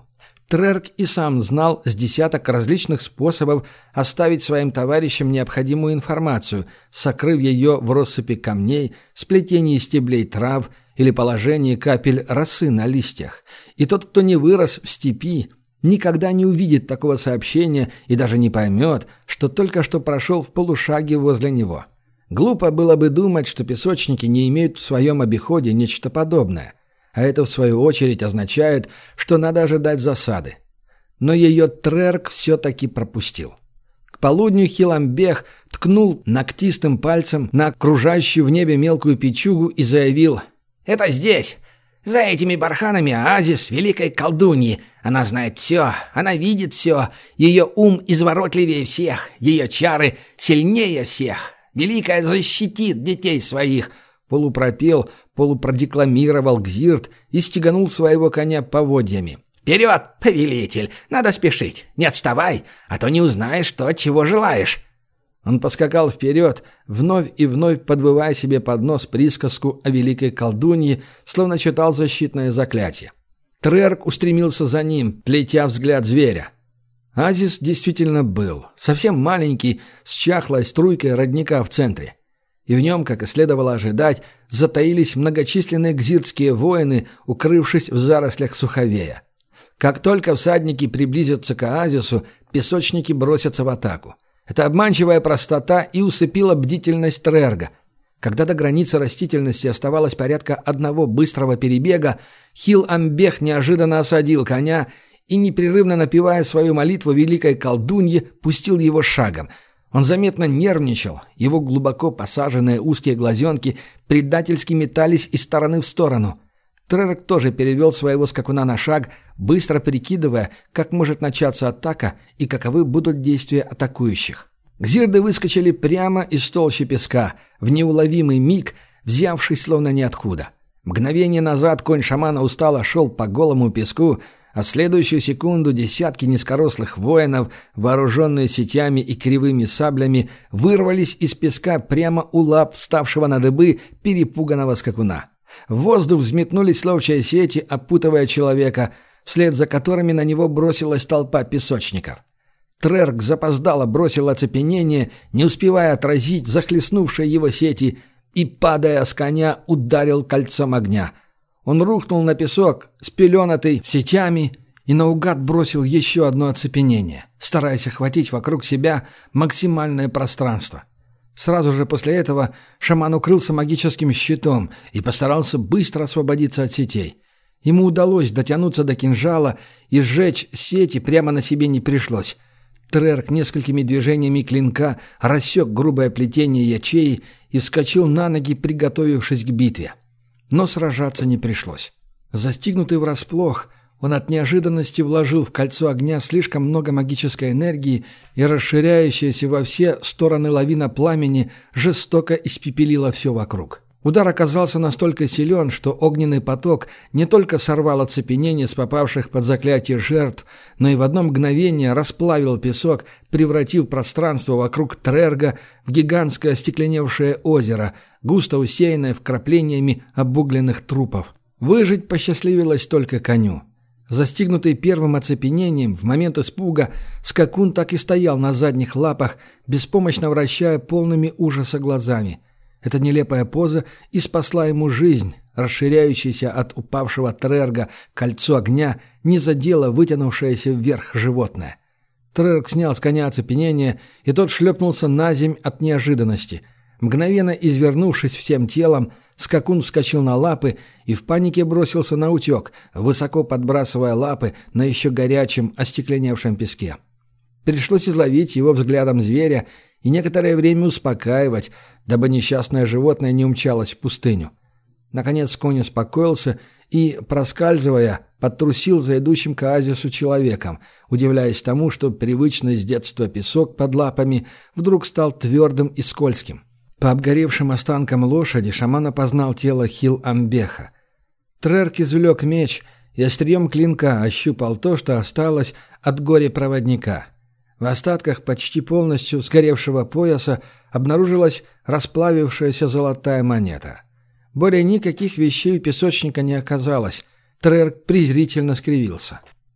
Трерк и сам знал с десяток различных способов оставить своим товарищам необходимую информацию, сокрыв ее в россыпи камней, сплетении стеблей трав или положении капель росы на листьях. И тот, кто не вырос в степи, никогда не увидит такого сообщения и даже не поймет, что только что прошел в полушаге возле него. Глупо было бы думать, что песочники не имеют в своем обиходе нечто подобное. А это, в свою очередь, означает, что надо ожидать засады. Но ее Трерк все-таки пропустил. К полудню Хиламбех ткнул ногтистым пальцем на окружающую в небе мелкую печугу и заявил: «Это здесь! За этими барханами оазис великой колдуньи. Она знает все, она видит все. Ее ум изворотливее всех, ее чары сильнее всех. Великая защитит детей своих». Полупропел, полупродекламировал Гзирт и стеганул своего коня поводьями. «Вперед, повелитель! Надо спешить! Не отставай, а то не узнаешь то, чего желаешь!» Он поскакал вперед, вновь и вновь подвывая себе под нос присказку о великой колдунье, словно читал защитное заклятие. Трерк устремился за ним, плетя взгляд зверя. Оазис действительно был, совсем маленький, с чахлой струйкой родника в центре. И в нем, как и следовало ожидать, затаились многочисленные гзиртские воины, укрывшись в зарослях суховея. Как только всадники приблизятся к оазису, песочники бросятся в атаку. Эта обманчивая простота и усыпила бдительность Трерга. Когда до границы растительности оставалось порядка одного быстрого перебега, Хил-Амбех неожиданно осадил коня и, непрерывно напевая свою молитву великой колдуньи, пустил его шагом. Он заметно нервничал, его глубоко посаженные узкие глазенки предательски метались из стороны в сторону. Трерк тоже перевел своего скакуна на шаг, быстро прикидывая, как может начаться атака и каковы будут действия атакующих. Гзирды выскочили прямо из толщи песка, в неуловимый миг, взявшись словно ниоткуда. Мгновение назад конь шамана устало шел по голому песку, а в следующую секунду десятки низкорослых воинов, вооруженные сетями и кривыми саблями, вырвались из песка прямо у лап вставшего на дыбы перепуганного скакуна. В воздух взметнулись ловчие сети, опутывая человека, вслед за которыми на него бросилась толпа песочников. Трерк запоздало бросил оцепенение, не успевая отразить захлестнувшие его сети, и, падая с коня, ударил кольцом огня. Он рухнул на песок, спеленатый сетями, и наугад бросил еще одно оцепенение, стараясь охватить вокруг себя максимальное пространство. Сразу же после этого шаман укрылся магическим щитом и постарался быстро освободиться от сетей. Ему удалось дотянуться до кинжала, и сжечь сети прямо на себе не пришлось. Трерк несколькими движениями клинка рассек грубое плетение ячеи и вскочил на ноги, приготовившись к битве. Но сражаться не пришлось. Застигнутый врасплох, он от неожиданности вложил в кольцо огня слишком много магической энергии, и расширяющаяся во все стороны лавина пламени жестоко испепелила все вокруг. Удар оказался настолько силен, что огненный поток не только сорвал оцепенение с попавших под заклятие жертв, но и в одно мгновение расплавил песок, превратив пространство вокруг Трерга в гигантское остекленевшее озеро, густо усеянное вкраплениями обугленных трупов. Выжить посчастливилось только коню. Застигнутый первым оцепенением, в момент испуга, скакун так и стоял на задних лапах, беспомощно вращая полными ужаса глазами. Эта нелепая поза и спасла ему жизнь. Расширяющееся от упавшего Трерга кольцо огня не задело вытянувшееся вверх животное. Трерг снял с коня оцепенение, и тот шлепнулся на земь от неожиданности. Мгновенно извернувшись всем телом, скакун вскочил на лапы и в панике бросился на утек, высоко подбрасывая лапы на еще горячем, остекленевшем песке. Пришлось изловить его взглядом зверя и некоторое время успокаивать, дабы несчастное животное не умчалось в пустыню. Наконец конь успокоился и, проскальзывая, подтрусил за идущим к оазису человеком, удивляясь тому, что привычный с детства песок под лапами вдруг стал твердым и скользким. По обгоревшим останкам лошади шаман опознал тело Хил-Амбеха. Трерк извлек меч и острием клинка ощупал то, что осталось от горе-проводника. В остатках почти полностью сгоревшего пояса обнаружилась расплавившаяся золотая монета. Более никаких вещей у песочника не оказалось. Трерк презрительно скривился.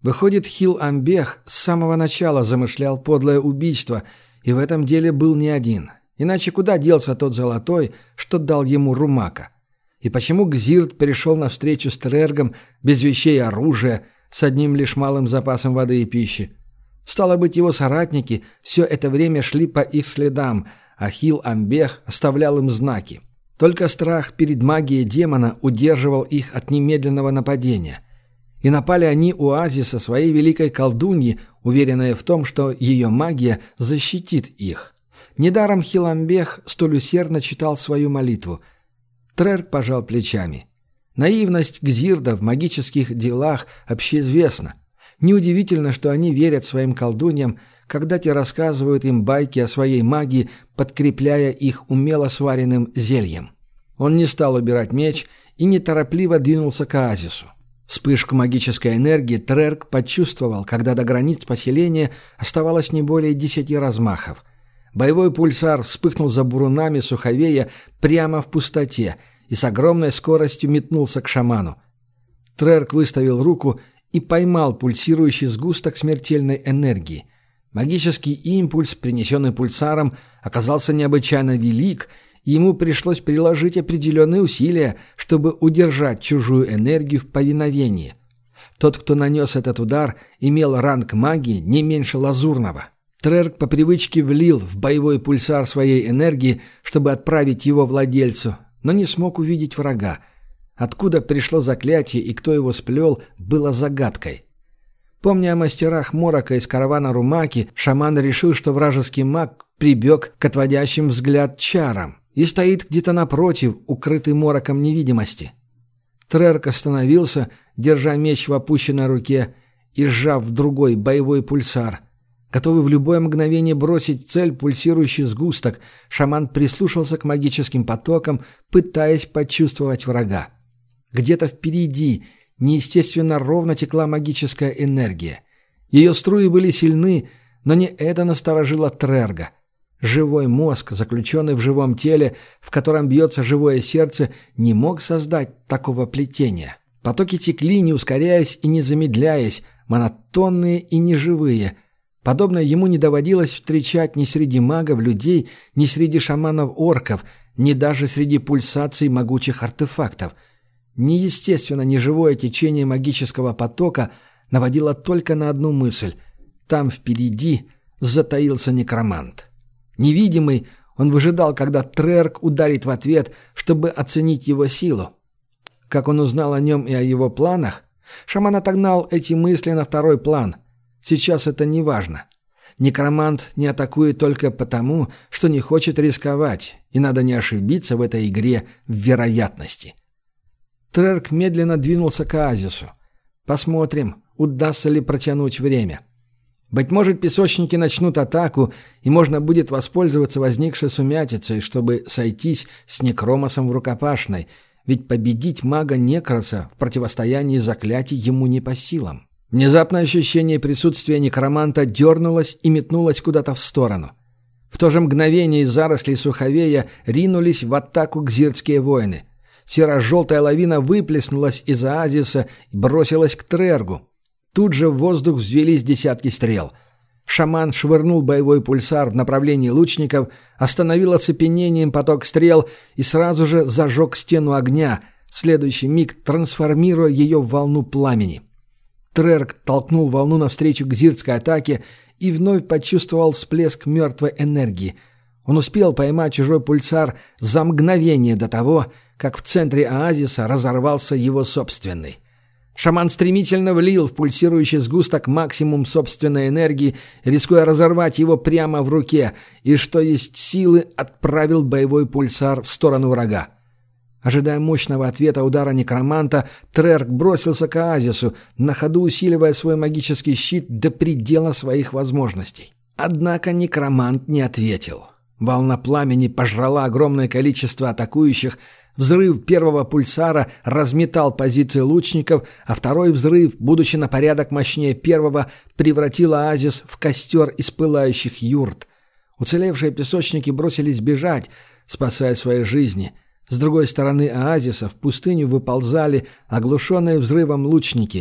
Выходит, Хил-Амбех с самого начала замышлял подлое убийство, и в этом деле был не один. Иначе куда делся тот золотой, что дал ему Румака? И почему Гзирт перешел на встречу с Трергом без вещей и оружия, с одним лишь малым запасом воды и пищи? Стало быть, его соратники все это время шли по их следам, а Хил-Амбех оставлял им знаки. Только страх перед магией демона удерживал их от немедленного нападения. И напали они у оазиса своей великой колдуньи, уверенные в том, что ее магия защитит их. Недаром Хил-Амбех столь усердно читал свою молитву. Трерк пожал плечами. Наивность Гзирда в магических делах общеизвестна. Неудивительно, что они верят своим колдуньям, когда те рассказывают им байки о своей магии, подкрепляя их умело сваренным зельем. Он не стал убирать меч и неторопливо двинулся к оазису. Вспышку магической энергии Трерк почувствовал, когда до границ поселения оставалось не более десяти размахов. Боевой пульсар вспыхнул за бурунами Суховея прямо в пустоте и с огромной скоростью метнулся к шаману. Трерк выставил руку и поймал пульсирующий сгусток смертельной энергии. Магический импульс, принесенный пульсаром, оказался необычайно велик, и ему пришлось приложить определенные усилия, чтобы удержать чужую энергию в повиновении. Тот, кто нанес этот удар, имел ранг магии не меньше лазурного. Трерк по привычке влил в боевой пульсар своей энергии, чтобы отправить его владельцу, но не смог увидеть врага. Откуда пришло заклятие и кто его сплел, было загадкой. Помня о мастерах Морока из каравана Румаки, шаман решил, что вражеский маг прибег к отводящим взгляд чарам и стоит где-то напротив, укрытый Мороком невидимости. Трерк остановился, держа меч в опущенной руке и сжав в другой боевой пульсар. Готовый в любое мгновение бросить в цель пульсирующий сгусток, шаман прислушался к магическим потокам, пытаясь почувствовать врага. Где-то впереди неестественно ровно текла магическая энергия. Ее струи были сильны, но не это насторожило Трерга. Живой мозг, заключенный в живом теле, в котором бьется живое сердце, не мог создать такого плетения. Потоки текли, не ускоряясь и не замедляясь, монотонные и неживые. Подобное ему не доводилось встречать ни среди магов людей, ни среди шаманов-орков, ни даже среди пульсаций могучих артефактов. Неестественно неживое течение магического потока наводило только на одну мысль – там впереди затаился некромант. Невидимый, он выжидал, когда Трерк ударит в ответ, чтобы оценить его силу. Как он узнал о нем и о его планах, шаман отогнал эти мысли на второй план. Сейчас это не важно. Некромант не атакует только потому, что не хочет рисковать, и надо не ошибиться в этой игре в вероятности. Трерк медленно двинулся к оазису. Посмотрим, удастся ли протянуть время. Быть может, песочники начнут атаку, и можно будет воспользоваться возникшей сумятицей, чтобы сойтись с Некромосом в рукопашной, ведь победить мага Некроса в противостоянии заклятий ему не по силам. Внезапное ощущение присутствия некроманта дернулось и метнулось куда-то в сторону. В то же мгновение из зарослей Суховея ринулись в атаку гзиртские воины. Серо-желтая лавина выплеснулась из оазиса и бросилась к Трергу. Тут же в воздух взвелись десятки стрел. Шаман швырнул боевой пульсар в направлении лучников, остановил оцепенением поток стрел и сразу же зажег стену огня, в следующий миг трансформируя ее в волну пламени. Трерк толкнул волну навстречу гзиртской атаке и вновь почувствовал всплеск мертвой энергии. Он успел поймать чужой пульсар за мгновение до того, как в центре оазиса разорвался его собственный. Шаман стремительно влил в пульсирующий сгусток максимум собственной энергии, рискуя разорвать его прямо в руке, и что есть силы отправил боевой пульсар в сторону врага. Ожидая мощного ответа удара некроманта, Трерк бросился к оазису, на ходу усиливая свой магический щит до предела своих возможностей. Однако некромант не ответил. Волна пламени пожрала огромное количество атакующих, взрыв первого пульсара разметал позиции лучников, а второй взрыв, будучи на порядок мощнее первого, превратил оазис в костер из пылающих юрт. Уцелевшие песочники бросились бежать, спасая свои жизни. С другой стороны оазиса в пустыню выползали оглушенные взрывом лучники.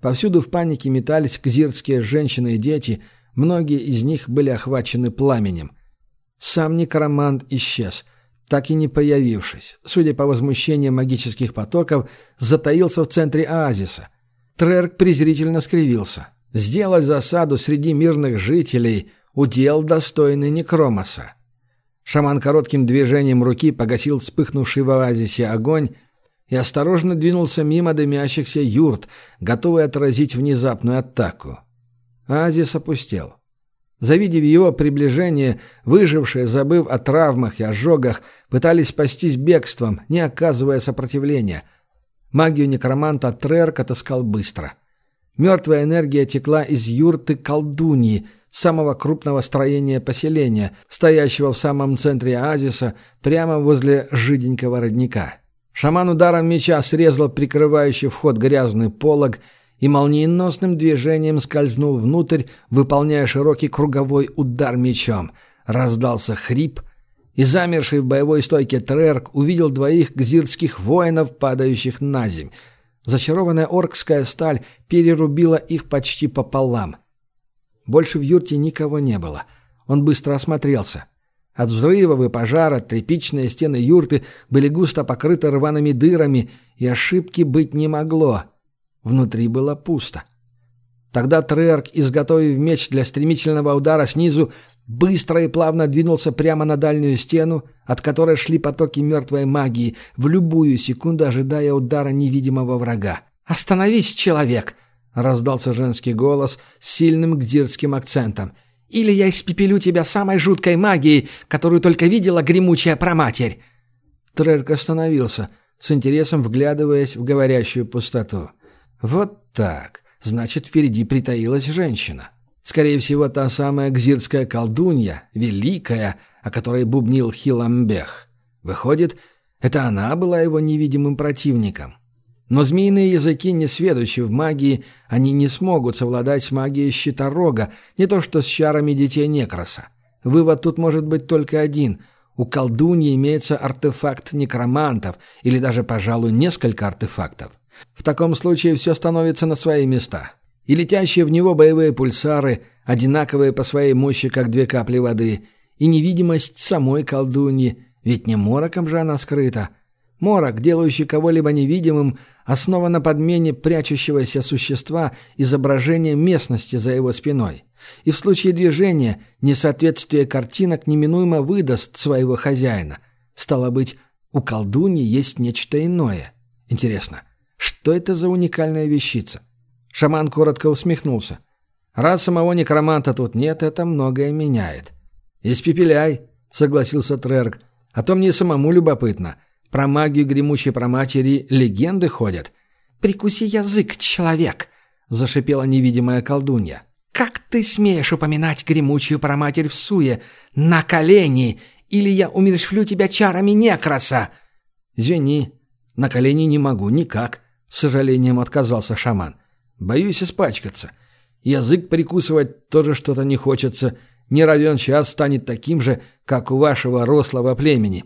Повсюду в панике метались кзирские женщины и дети, многие из них были охвачены пламенем. Сам некромант исчез, так и не появившись. Судя по возмущению магических потоков, затаился в центре оазиса. Трерк презрительно скривился. Сделать засаду среди мирных жителей – удел достойный Некромоса. Шаман коротким движением руки погасил вспыхнувший в оазисе огонь и осторожно двинулся мимо дымящихся юрт, готовый отразить внезапную атаку. Оазис опустел. Завидев его приближение, выжившие, забыв о травмах и ожогах, пытались спастись бегством, не оказывая сопротивления. Магию некроманта Трерк отыскал быстро. Мертвая энергия текла из юрты колдуньи, самого крупного строения поселения, стоящего в самом центре оазиса, прямо возле жиденького родника. Шаман ударом меча срезал прикрывающий вход грязный полог и молниеносным движением скользнул внутрь, выполняя широкий круговой удар мечом. Раздался хрип, и замерший в боевой стойке Трерк увидел двоих гзирских воинов, падающих на земь. Зачарованная оркская сталь перерубила их почти пополам. Больше в юрте никого не было. Он быстро осмотрелся. От взрывов и пожара тряпичные стены юрты были густо покрыты рваными дырами, и ошибки быть не могло. Внутри было пусто. Тогда Трерк, изготовив меч для стремительного удара снизу, быстро и плавно двинулся прямо на дальнюю стену, от которой шли потоки мертвой магии, в любую секунду ожидая удара невидимого врага. «Остановись, человек!» — раздался женский голос с сильным гдирским акцентом. «Или я испепелю тебя самой жуткой магией, которую только видела гремучая проматерь!» Трерк остановился, с интересом вглядываясь в говорящую пустоту. «Вот так. Значит, впереди притаилась женщина. Скорее всего, та самая гзирская колдунья, великая, о которой бубнил Хиламбех. Выходит, это она была его невидимым противником. Но змеиные языки, не сведущие в магии, они не смогут совладать с магией Щиторога, не то что с чарами детей Некроса. Вывод тут может быть только один. У колдуньи имеется артефакт некромантов, или даже, пожалуй, несколько артефактов. В таком случае все становится на свои места. И летящие в него боевые пульсары, одинаковые по своей мощи, как две капли воды, и невидимость самой колдуньи, ведь не мороком же она скрыта. Морок, делающий кого-либо невидимым, основан на подмене прячущегося существа изображением местности за его спиной. И в случае движения несоответствие картинок неминуемо выдаст своего хозяина. Стало быть, у колдуньи есть нечто иное. Интересно, что это за уникальная вещица? Шаман коротко усмехнулся. «Раз самого некроманта тут нет, это многое меняет». «Испепеляй», — согласился Трерк, — «а то мне самому любопытно. Про магию гремучей проматери легенды ходят». «Прикуси язык, человек», — зашипела невидимая колдунья. «Как ты смеешь упоминать гремучую проматерь в суе? На колени! Или я умерщвлю тебя чарами Некроса!» «Извини, на колени не могу никак», — с сожалением отказался шаман. «Боюсь испачкаться. Язык прикусывать тоже что-то не хочется. Не равен час станет таким же, как у вашего рослого племени».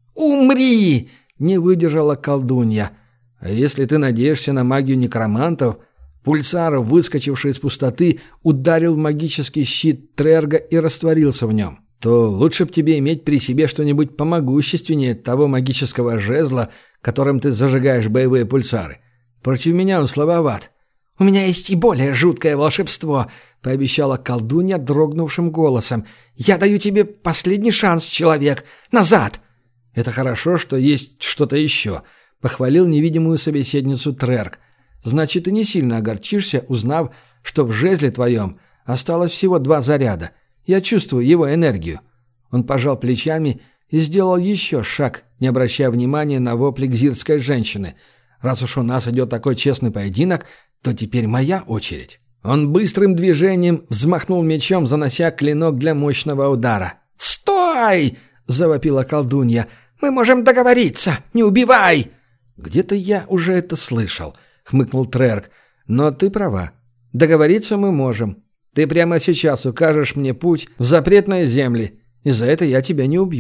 «Умри!» — не выдержала колдунья. «А если ты надеешься на магию некромантов...» Пульсар, выскочивший из пустоты, ударил в магический щит Трерга и растворился в нем. «То лучше б тебе иметь при себе что-нибудь помогущественнее того магического жезла, которым ты зажигаешь боевые пульсары. Против меня он слабоват». «У меня есть и более жуткое волшебство», — пообещала колдунья дрогнувшим голосом. «Я даю тебе последний шанс, человек. Назад!» «Это хорошо, что есть что-то еще», — похвалил невидимую собеседницу Трерк. «Значит, ты не сильно огорчишься, узнав, что в жезле твоем осталось всего два заряда. Я чувствую его энергию». Он пожал плечами и сделал еще шаг, не обращая внимания на вопли гзирской женщины. «Раз уж у нас идет такой честный поединок, то теперь моя очередь». Он быстрым движением взмахнул мечом, занося клинок для мощного удара. «Стой!» — завопила колдунья. «Мы можем договориться! Не убивай!» «Где-то я уже это слышал», — хмыкнул Трерк. «Но ты права. Договориться мы можем. Ты прямо сейчас укажешь мне путь в запретные земли, и за это я тебя не убью».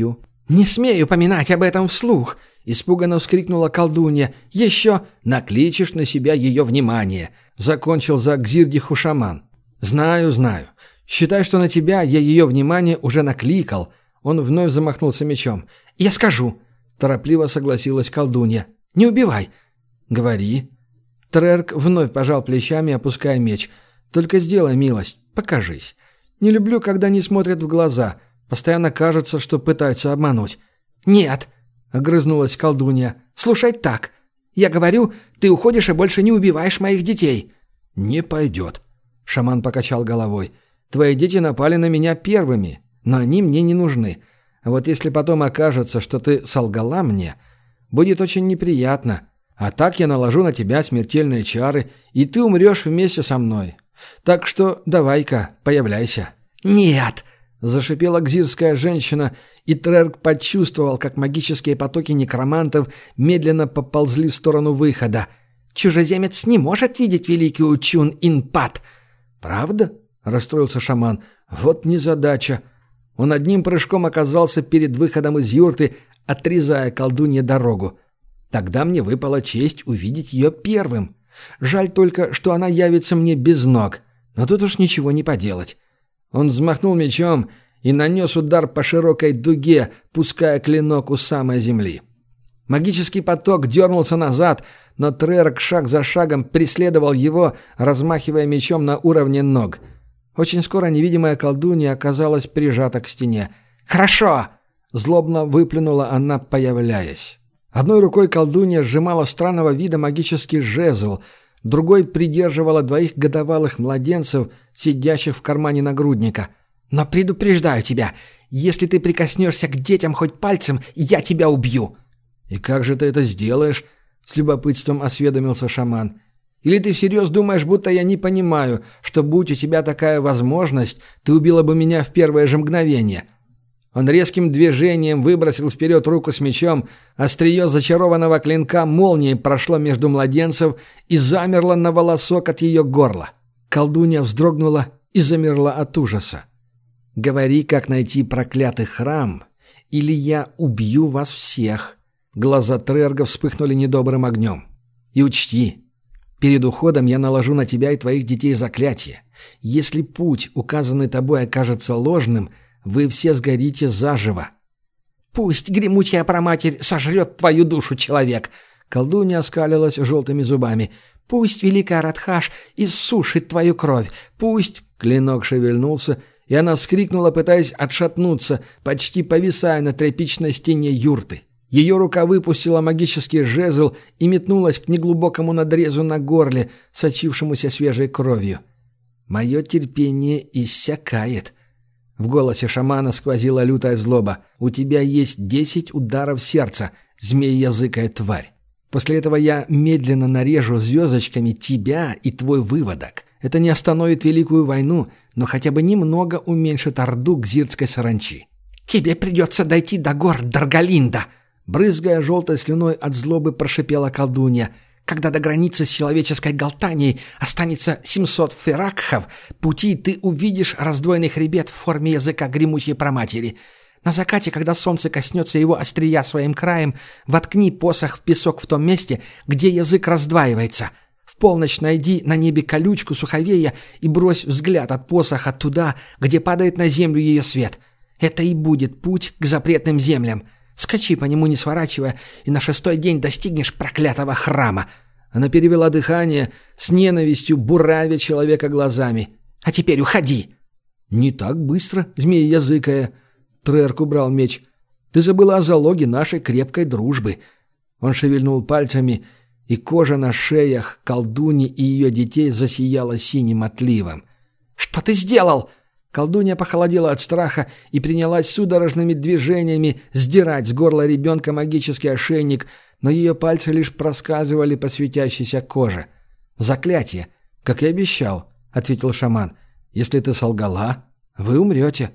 «Не смею поминать об этом вслух!» — испуганно вскрикнула колдунья. «Еще накличешь на себя ее внимание!» — закончил за Гзирдиху шаман. «Знаю, знаю. Считай, что на тебя я ее внимание уже накликал». Он вновь замахнулся мечом. «Я скажу!» — торопливо согласилась колдунья. «Не убивай!» «Говори!» Трерк вновь пожал плечами, опуская меч. «Только сделай милость, покажись. Не люблю, когда не смотрят в глаза. Постоянно кажется, что пытаются обмануть». «Нет!» — огрызнулась колдунья. «Слушай так. Я говорю, ты уходишь и больше не убиваешь моих детей». «Не пойдет», — шаман покачал головой. «Твои дети напали на меня первыми, но они мне не нужны. А вот если потом окажется, что ты солгала мне, будет очень неприятно. А так я наложу на тебя смертельные чары, и ты умрешь вместе со мной. Так что давай-ка, появляйся». «Нет!» — зашипела гзирская женщина, и Трерк почувствовал, как магические потоки некромантов медленно поползли в сторону выхода. «Чужеземец не может видеть великий Учун Инпат!» «Правда?» — расстроился шаман. «Вот незадача». Он одним прыжком оказался перед выходом из юрты, отрезая колдунье дорогу. Тогда мне выпала честь увидеть ее первым. Жаль только, что она явится мне без ног. Но тут уж ничего не поделать. Он взмахнул мечом и нанес удар по широкой дуге, пуская клинок у самой земли. Магический поток дернулся назад, но Трерк шаг за шагом преследовал его, размахивая мечом на уровне ног. Очень скоро невидимая колдунья оказалась прижата к стене. «Хорошо!» — злобно выплюнула она, появляясь. Одной рукой колдунья сжимала странного вида магический жезл, другой придерживала двоих годовалых младенцев, сидящих в кармане нагрудника. «Но предупреждаю тебя, если ты прикоснешься к детям хоть пальцем, я тебя убью!» «И как же ты это сделаешь?» — с любопытством осведомился шаман. «Или ты всерьез думаешь, будто я не понимаю, что, будь у тебя такая возможность, ты убила бы меня в первое же мгновение?» Он резким движением выбросил вперед руку с мечом, острие зачарованного клинка молнией прошло между младенцев и замерло на волосок от ее горла. Колдунья вздрогнула и замерла от ужаса. «Говори, как найти проклятый храм, или я убью вас всех». Глаза Трерга вспыхнули недобрым огнем. «И учти, перед уходом я наложу на тебя и твоих детей заклятие. Если путь, указанный тобой, окажется ложным, вы все сгорите заживо». «Пусть гремучая проматерь сожрет твою душу, человек!» Колдунья оскалилась желтыми зубами. «Пусть великая Радхаш иссушит твою кровь! Пусть...» Клинок шевельнулся, и она вскрикнула, пытаясь отшатнуться, почти повисая на тряпичной стене юрты. Ее рука выпустила магический жезл и метнулась к неглубокому надрезу на горле, сочившемуся свежей кровью. «Мое терпение иссякает». В голосе шамана сквозила лютая злоба. «У тебя есть десять ударов сердца, змееязыкая тварь. После этого я медленно нарежу звездочками тебя и твой выводок. Это не остановит Великую войну, но хотя бы немного уменьшит орду гзиртской саранчи». «Тебе придется дойти до гор Даргалинда!» Брызгая желтой слюной от злобы, прошипела колдунья. «Когда до границы с человеческой Галтанией останется семьсот феракхов, пути ты увидишь раздвоенный хребет в форме языка гремучей проматери. На закате, когда солнце коснется его острия своим краем, воткни посох в песок в том месте, где язык раздваивается. В полночь найди на небе колючку суховея и брось взгляд от посоха туда, где падает на землю ее свет. Это и будет путь к запретным землям. Скачи по нему, не сворачивая, и на шестой день достигнешь проклятого храма». Она перевела дыхание, с ненавистью буравя человека глазами. «А теперь уходи!» «Не так быстро, змея-языкая!» Трерк убрал меч. «Ты забыла о залоге нашей крепкой дружбы!» Он шевельнул пальцами, и кожа на шеях колдуни и ее детей засияла синим отливом. «Что ты сделал?» Колдунья похолодела от страха и принялась судорожными движениями сдирать с горла ребенка магический ошейник, но ее пальцы лишь проскальзывали по светящейся коже. «Заклятие, как и обещал», — ответил шаман. «Если ты солгала, вы умрете».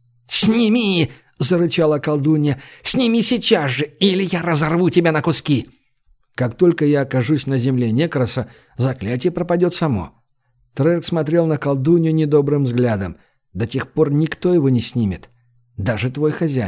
«Сними!» — зарычала колдунья. «Сними сейчас же, или я разорву тебя на куски!» «Как только я окажусь на земле Некроса, заклятие пропадет само». Трерк смотрел на колдунью недобрым взглядом. «До тех пор никто его не снимет. Даже твой хозяин».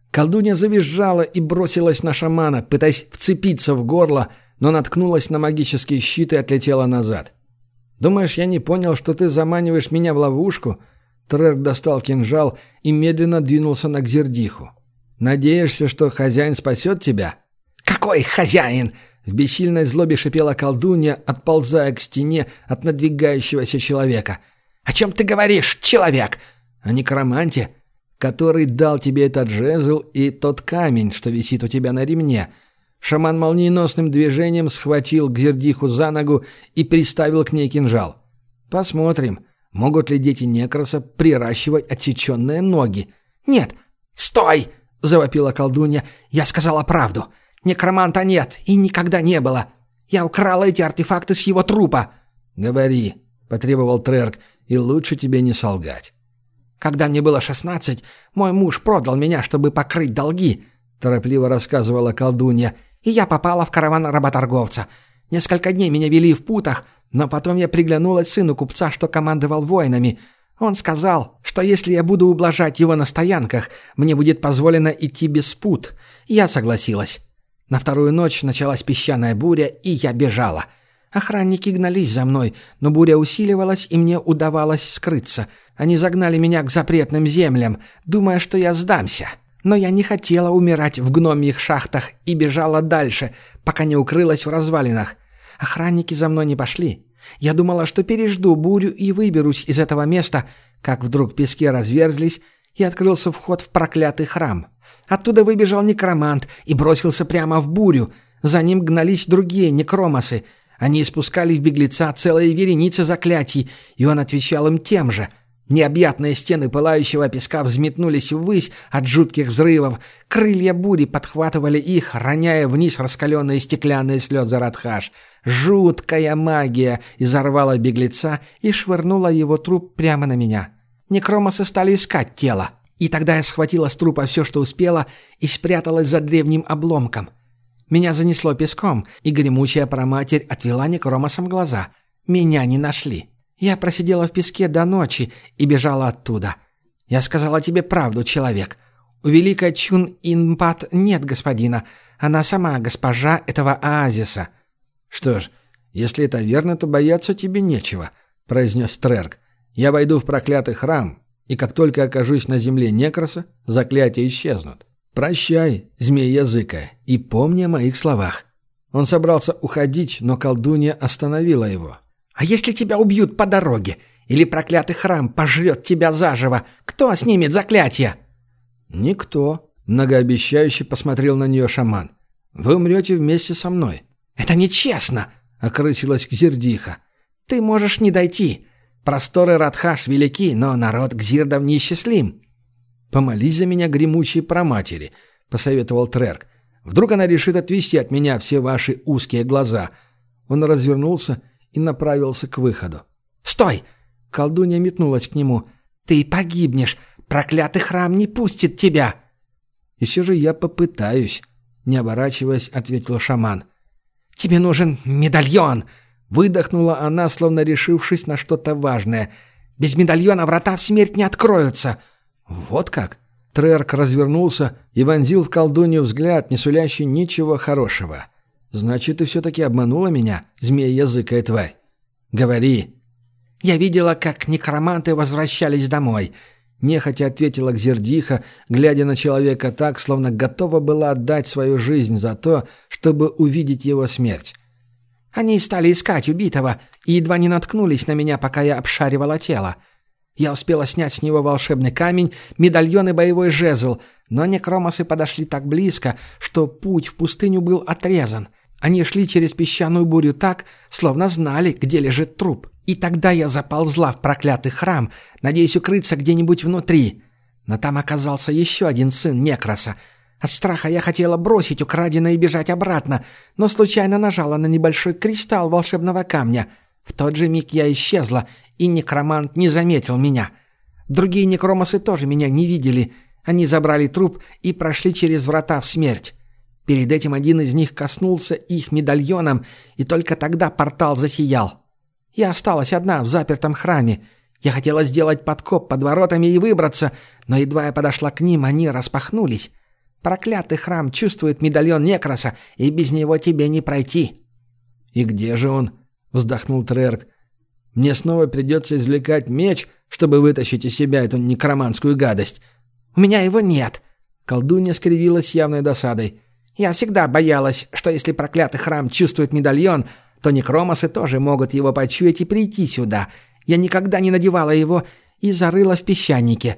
Колдунья завизжала и бросилась на шамана, пытаясь вцепиться в горло, но наткнулась на магический щит и отлетела назад. «Думаешь, я не понял, что ты заманиваешь меня в ловушку?» Трерк достал кинжал и медленно двинулся на Гзердиху. «Надеешься, что хозяин спасет тебя?» «Какой хозяин?» — в бессильной злобе шипела колдунья, отползая к стене от надвигающегося человека. «О чем ты говоришь, человек?» «О некроманте, который дал тебе этот жезл и тот камень, что висит у тебя на ремне». Шаман молниеносным движением схватил Гзердиху за ногу и приставил к ней кинжал. «Посмотрим, могут ли дети Некроса приращивать отсеченные ноги». «Нет, стой!» — завопила колдунья. «Я сказала правду. Некроманта нет и никогда не было. Я украла эти артефакты с его трупа». «Говори», — потребовал Трерк, — «и лучше тебе не солгать». «Когда мне было шестнадцать, мой муж продал меня, чтобы покрыть долги», — торопливо рассказывала колдунья. «И я попала в караван работорговца. Несколько дней меня вели в путах, но потом я приглянулась сыну купца, что командовал воинами. Он сказал, что если я буду ублажать его на стоянках, мне будет позволено идти без пут. Я согласилась. На вторую ночь началась песчаная буря, и я бежала. Охранники гнались за мной, но буря усиливалась, и мне удавалось скрыться. Они загнали меня к запретным землям, думая, что я сдамся. Но я не хотела умирать в гномьих шахтах и бежала дальше, пока не укрылась в развалинах. Охранники за мной не пошли. Я думала, что пережду бурю и выберусь из этого места, как вдруг пески разверзлись, и открылся вход в проклятый храм. Оттуда выбежал некромант и бросился прямо в бурю. За ним гнались другие некромосы. Они испускали в беглеца целые вереницы заклятий, и он отвечал им тем же. Необъятные стены пылающего песка взметнулись ввысь от жутких взрывов. Крылья бури подхватывали их, роняя вниз раскаленные стеклянные слезы Радхаш. Жуткая магия изорвала беглеца и швырнула его труп прямо на меня. Некромосы стали искать тело. И тогда я схватила с трупа все, что успела, и спряталась за древним обломком. Меня занесло песком, и гремучая проматерь отвела некромосам глаза. Меня не нашли. Я просидела в песке до ночи и бежала оттуда. Я сказала тебе правду, человек. У великой Чун-Инпат нет господина. Она сама госпожа этого оазиса». «Что ж, если это верно, то бояться тебе нечего», — произнес Трерк. «Я войду в проклятый храм, и как только окажусь на земле Некроса, заклятия исчезнут. Прощай, змей-языка, и помни о моих словах». Он собрался уходить, но колдунья остановила его. «А если тебя убьют по дороге? Или проклятый храм пожрет тебя заживо? Кто снимет заклятие?» «Никто», — многообещающе посмотрел на нее шаман. «Вы умрете вместе со мной». «Это нечестно», — окрысилась Гзердиха. «Ты можешь не дойти. Просторы Радхаш велики, но народ Гзирдов неисчислим». «Помолись за меня, гремучие проматери», — посоветовал Трерк. «Вдруг она решит отвести от меня все ваши узкие глаза». Он развернулся и направился к выходу. «Стой!» — колдунья метнулась к нему. «Ты погибнешь! Проклятый храм не пустит тебя!» «И все же я попытаюсь», — не оборачиваясь, ответил шаман. «Тебе нужен медальон!» — выдохнула она, словно решившись на что-то важное. «Без медальона врата в смерть не откроются!» «Вот как?» Трерк развернулся и вонзил в колдунью взгляд, не сулящий ничего хорошего. «Значит, ты все-таки обманула меня, змея-языкая тварь? Говори!» «Я видела, как некроманты возвращались домой», — нехотя ответила Гзердиха, глядя на человека так, словно готова была отдать свою жизнь за то, чтобы увидеть его смерть. «Они стали искать убитого и едва не наткнулись на меня, пока я обшаривала тело. Я успела снять с него волшебный камень, медальон и боевой жезл, но некромосы подошли так близко, что путь в пустыню был отрезан. Они шли через песчаную бурю так, словно знали, где лежит труп. И тогда я заползла в проклятый храм, надеясь укрыться где-нибудь внутри. Но там оказался еще один сын Некроса. От страха я хотела бросить украденное и бежать обратно, но случайно нажала на небольшой кристалл волшебного камня. В тот же миг я исчезла, и некромант не заметил меня. Другие некромосы тоже меня не видели. Они забрали труп и прошли через врата в смерть. Перед этим один из них коснулся их медальоном, и только тогда портал засиял. Я осталась одна в запертом храме. Я хотела сделать подкоп под воротами и выбраться, но едва я подошла к ним, они распахнулись. Проклятый храм чувствует медальон Некроса, и без него тебе не пройти». «И где же он?» — вздохнул Трерк. «Мне снова придется извлекать меч, чтобы вытащить из себя эту некроманскую гадость». «У меня его нет». Колдунья скривилась явной досадой. «Я всегда боялась, что если проклятый храм чувствует медальон, то некромосы тоже могут его почуять и прийти сюда. Я никогда не надевала его и зарыла в песчанике».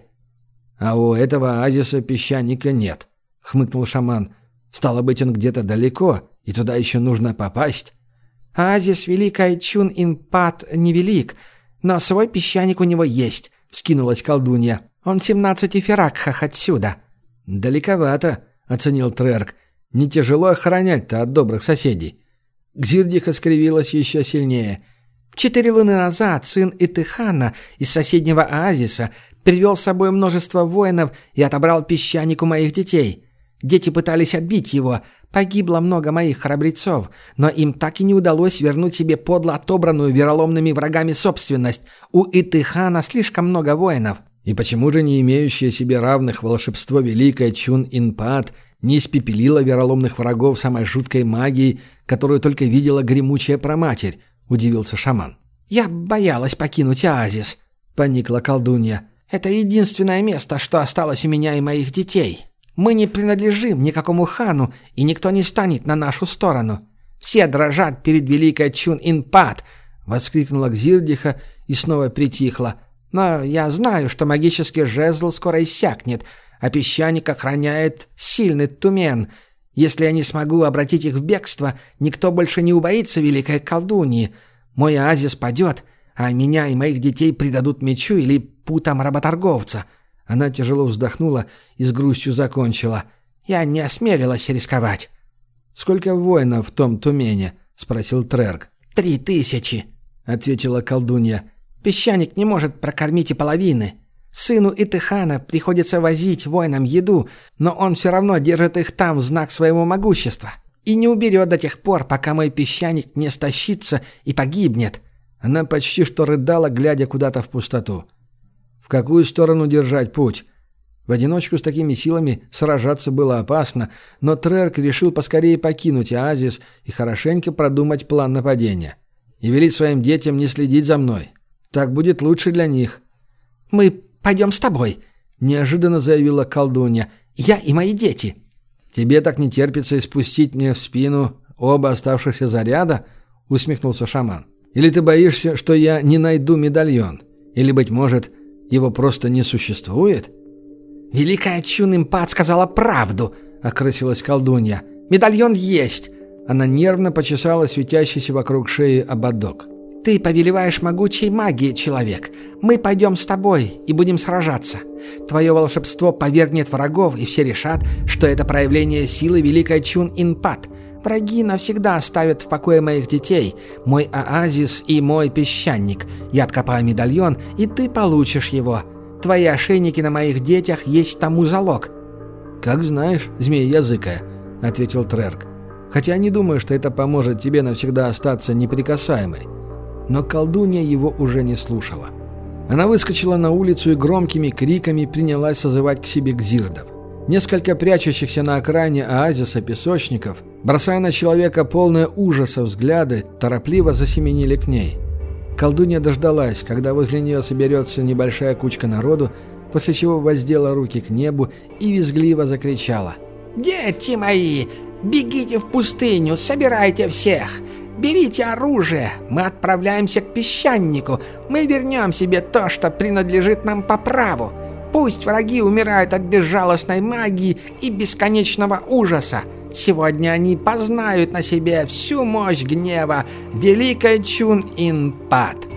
«А у этого оазиса песчаника нет», — хмыкнул шаман. «Стало быть, он где-то далеко, и туда еще нужно попасть». «Оазис Великая Чун-Инпат невелик, но свой песчаник у него есть», — вскинулась колдунья. «Он в семнадцати феракхах отсюда». «Далековато», — оценил Трерк. «Не тяжело охранять-то от добрых соседей». Гзирдиха скривилась еще сильнее. «Четыре луны назад сын Итыхана из соседнего оазиса привел с собой множество воинов и отобрал песчаник у моих детей. Дети пытались отбить его. Погибло много моих храбрецов, но им так и не удалось вернуть себе подло отобранную вероломными врагами собственность. У Итыхана слишком много воинов». «И почему же не имеющее себе равных волшебство Великое Чун-Инпат не испепелило вероломных врагов самой жуткой магией, которую только видела гремучая проматерь?» — удивился шаман. «Я боялась покинуть оазис», — поникла колдунья. «Это единственное место, что осталось у меня и моих детей. Мы не принадлежим никакому хану, и никто не станет на нашу сторону. Все дрожат перед Великой Чун-Инпат», — воскликнула Гзирдиха и снова притихла. «Но я знаю, что магический жезл скоро иссякнет, а песчаник охраняет сильный тумен. Если я не смогу обратить их в бегство, никто больше не убоится великой колдуньи. Мой оазис падет, а меня и моих детей предадут мечу или путам работорговца». Она тяжело вздохнула и с грустью закончила. «Я не осмелилась рисковать». «Сколько воинов в том тумене?» — спросил Трерк. «Три тысячи», — ответила колдунья. «Песчаник не может прокормить и половины. Сыну Итыхана приходится возить воинам еду, но он все равно держит их там в знак своего могущества и не уберет до тех пор, пока мой песчаник не стащится и погибнет». Она почти что рыдала, глядя куда-то в пустоту. В какую сторону держать путь? В одиночку с такими силами сражаться было опасно, но Трерк решил поскорее покинуть оазис и хорошенько продумать план нападения. И велеть своим детям не следить за мной. Так будет лучше для них. «Мы пойдем с тобой», — неожиданно заявила колдунья. «Я и мои дети». «Тебе так не терпится испустить мне в спину оба оставшихся заряда?» — усмехнулся шаман. «Или ты боишься, что я не найду медальон? Или, быть может, его просто не существует?» «Великая Чун-Инпат сказала правду», — окрысилась колдунья. «Медальон есть». Она нервно почесала светящийся вокруг шеи ободок. «Ты повелеваешь могучей магией, человек. Мы пойдем с тобой и будем сражаться. Твое волшебство повергнет врагов, и все решат, что это проявление силы Великой Чун-Инпат. Враги навсегда оставят в покое моих детей, мой оазис и мой песчаник. Я откопаю медальон, и ты получишь его. Твои ошейники на моих детях есть тому залог». «Как знаешь, змея-языкая», — ответил Трерк. «Хотя не думаю, что это поможет тебе навсегда остаться неприкасаемой». Но колдунья его уже не слушала. Она выскочила на улицу и громкими криками принялась созывать к себе гзирдов. Несколько прячущихся на окраине оазиса песочников, бросая на человека полное ужаса взгляды, торопливо засеменили к ней. Колдунья дождалась, когда возле нее соберется небольшая кучка народу, после чего воздела руки к небу и визгливо закричала. «Дети мои, бегите в пустыню, собирайте всех! Берите оружие, мы отправляемся к песчанику, мы вернем себе то, что принадлежит нам по праву. Пусть враги умирают от безжалостной магии и бесконечного ужаса. Сегодня они познают на себе всю мощь гнева Великой Чун-Инпат».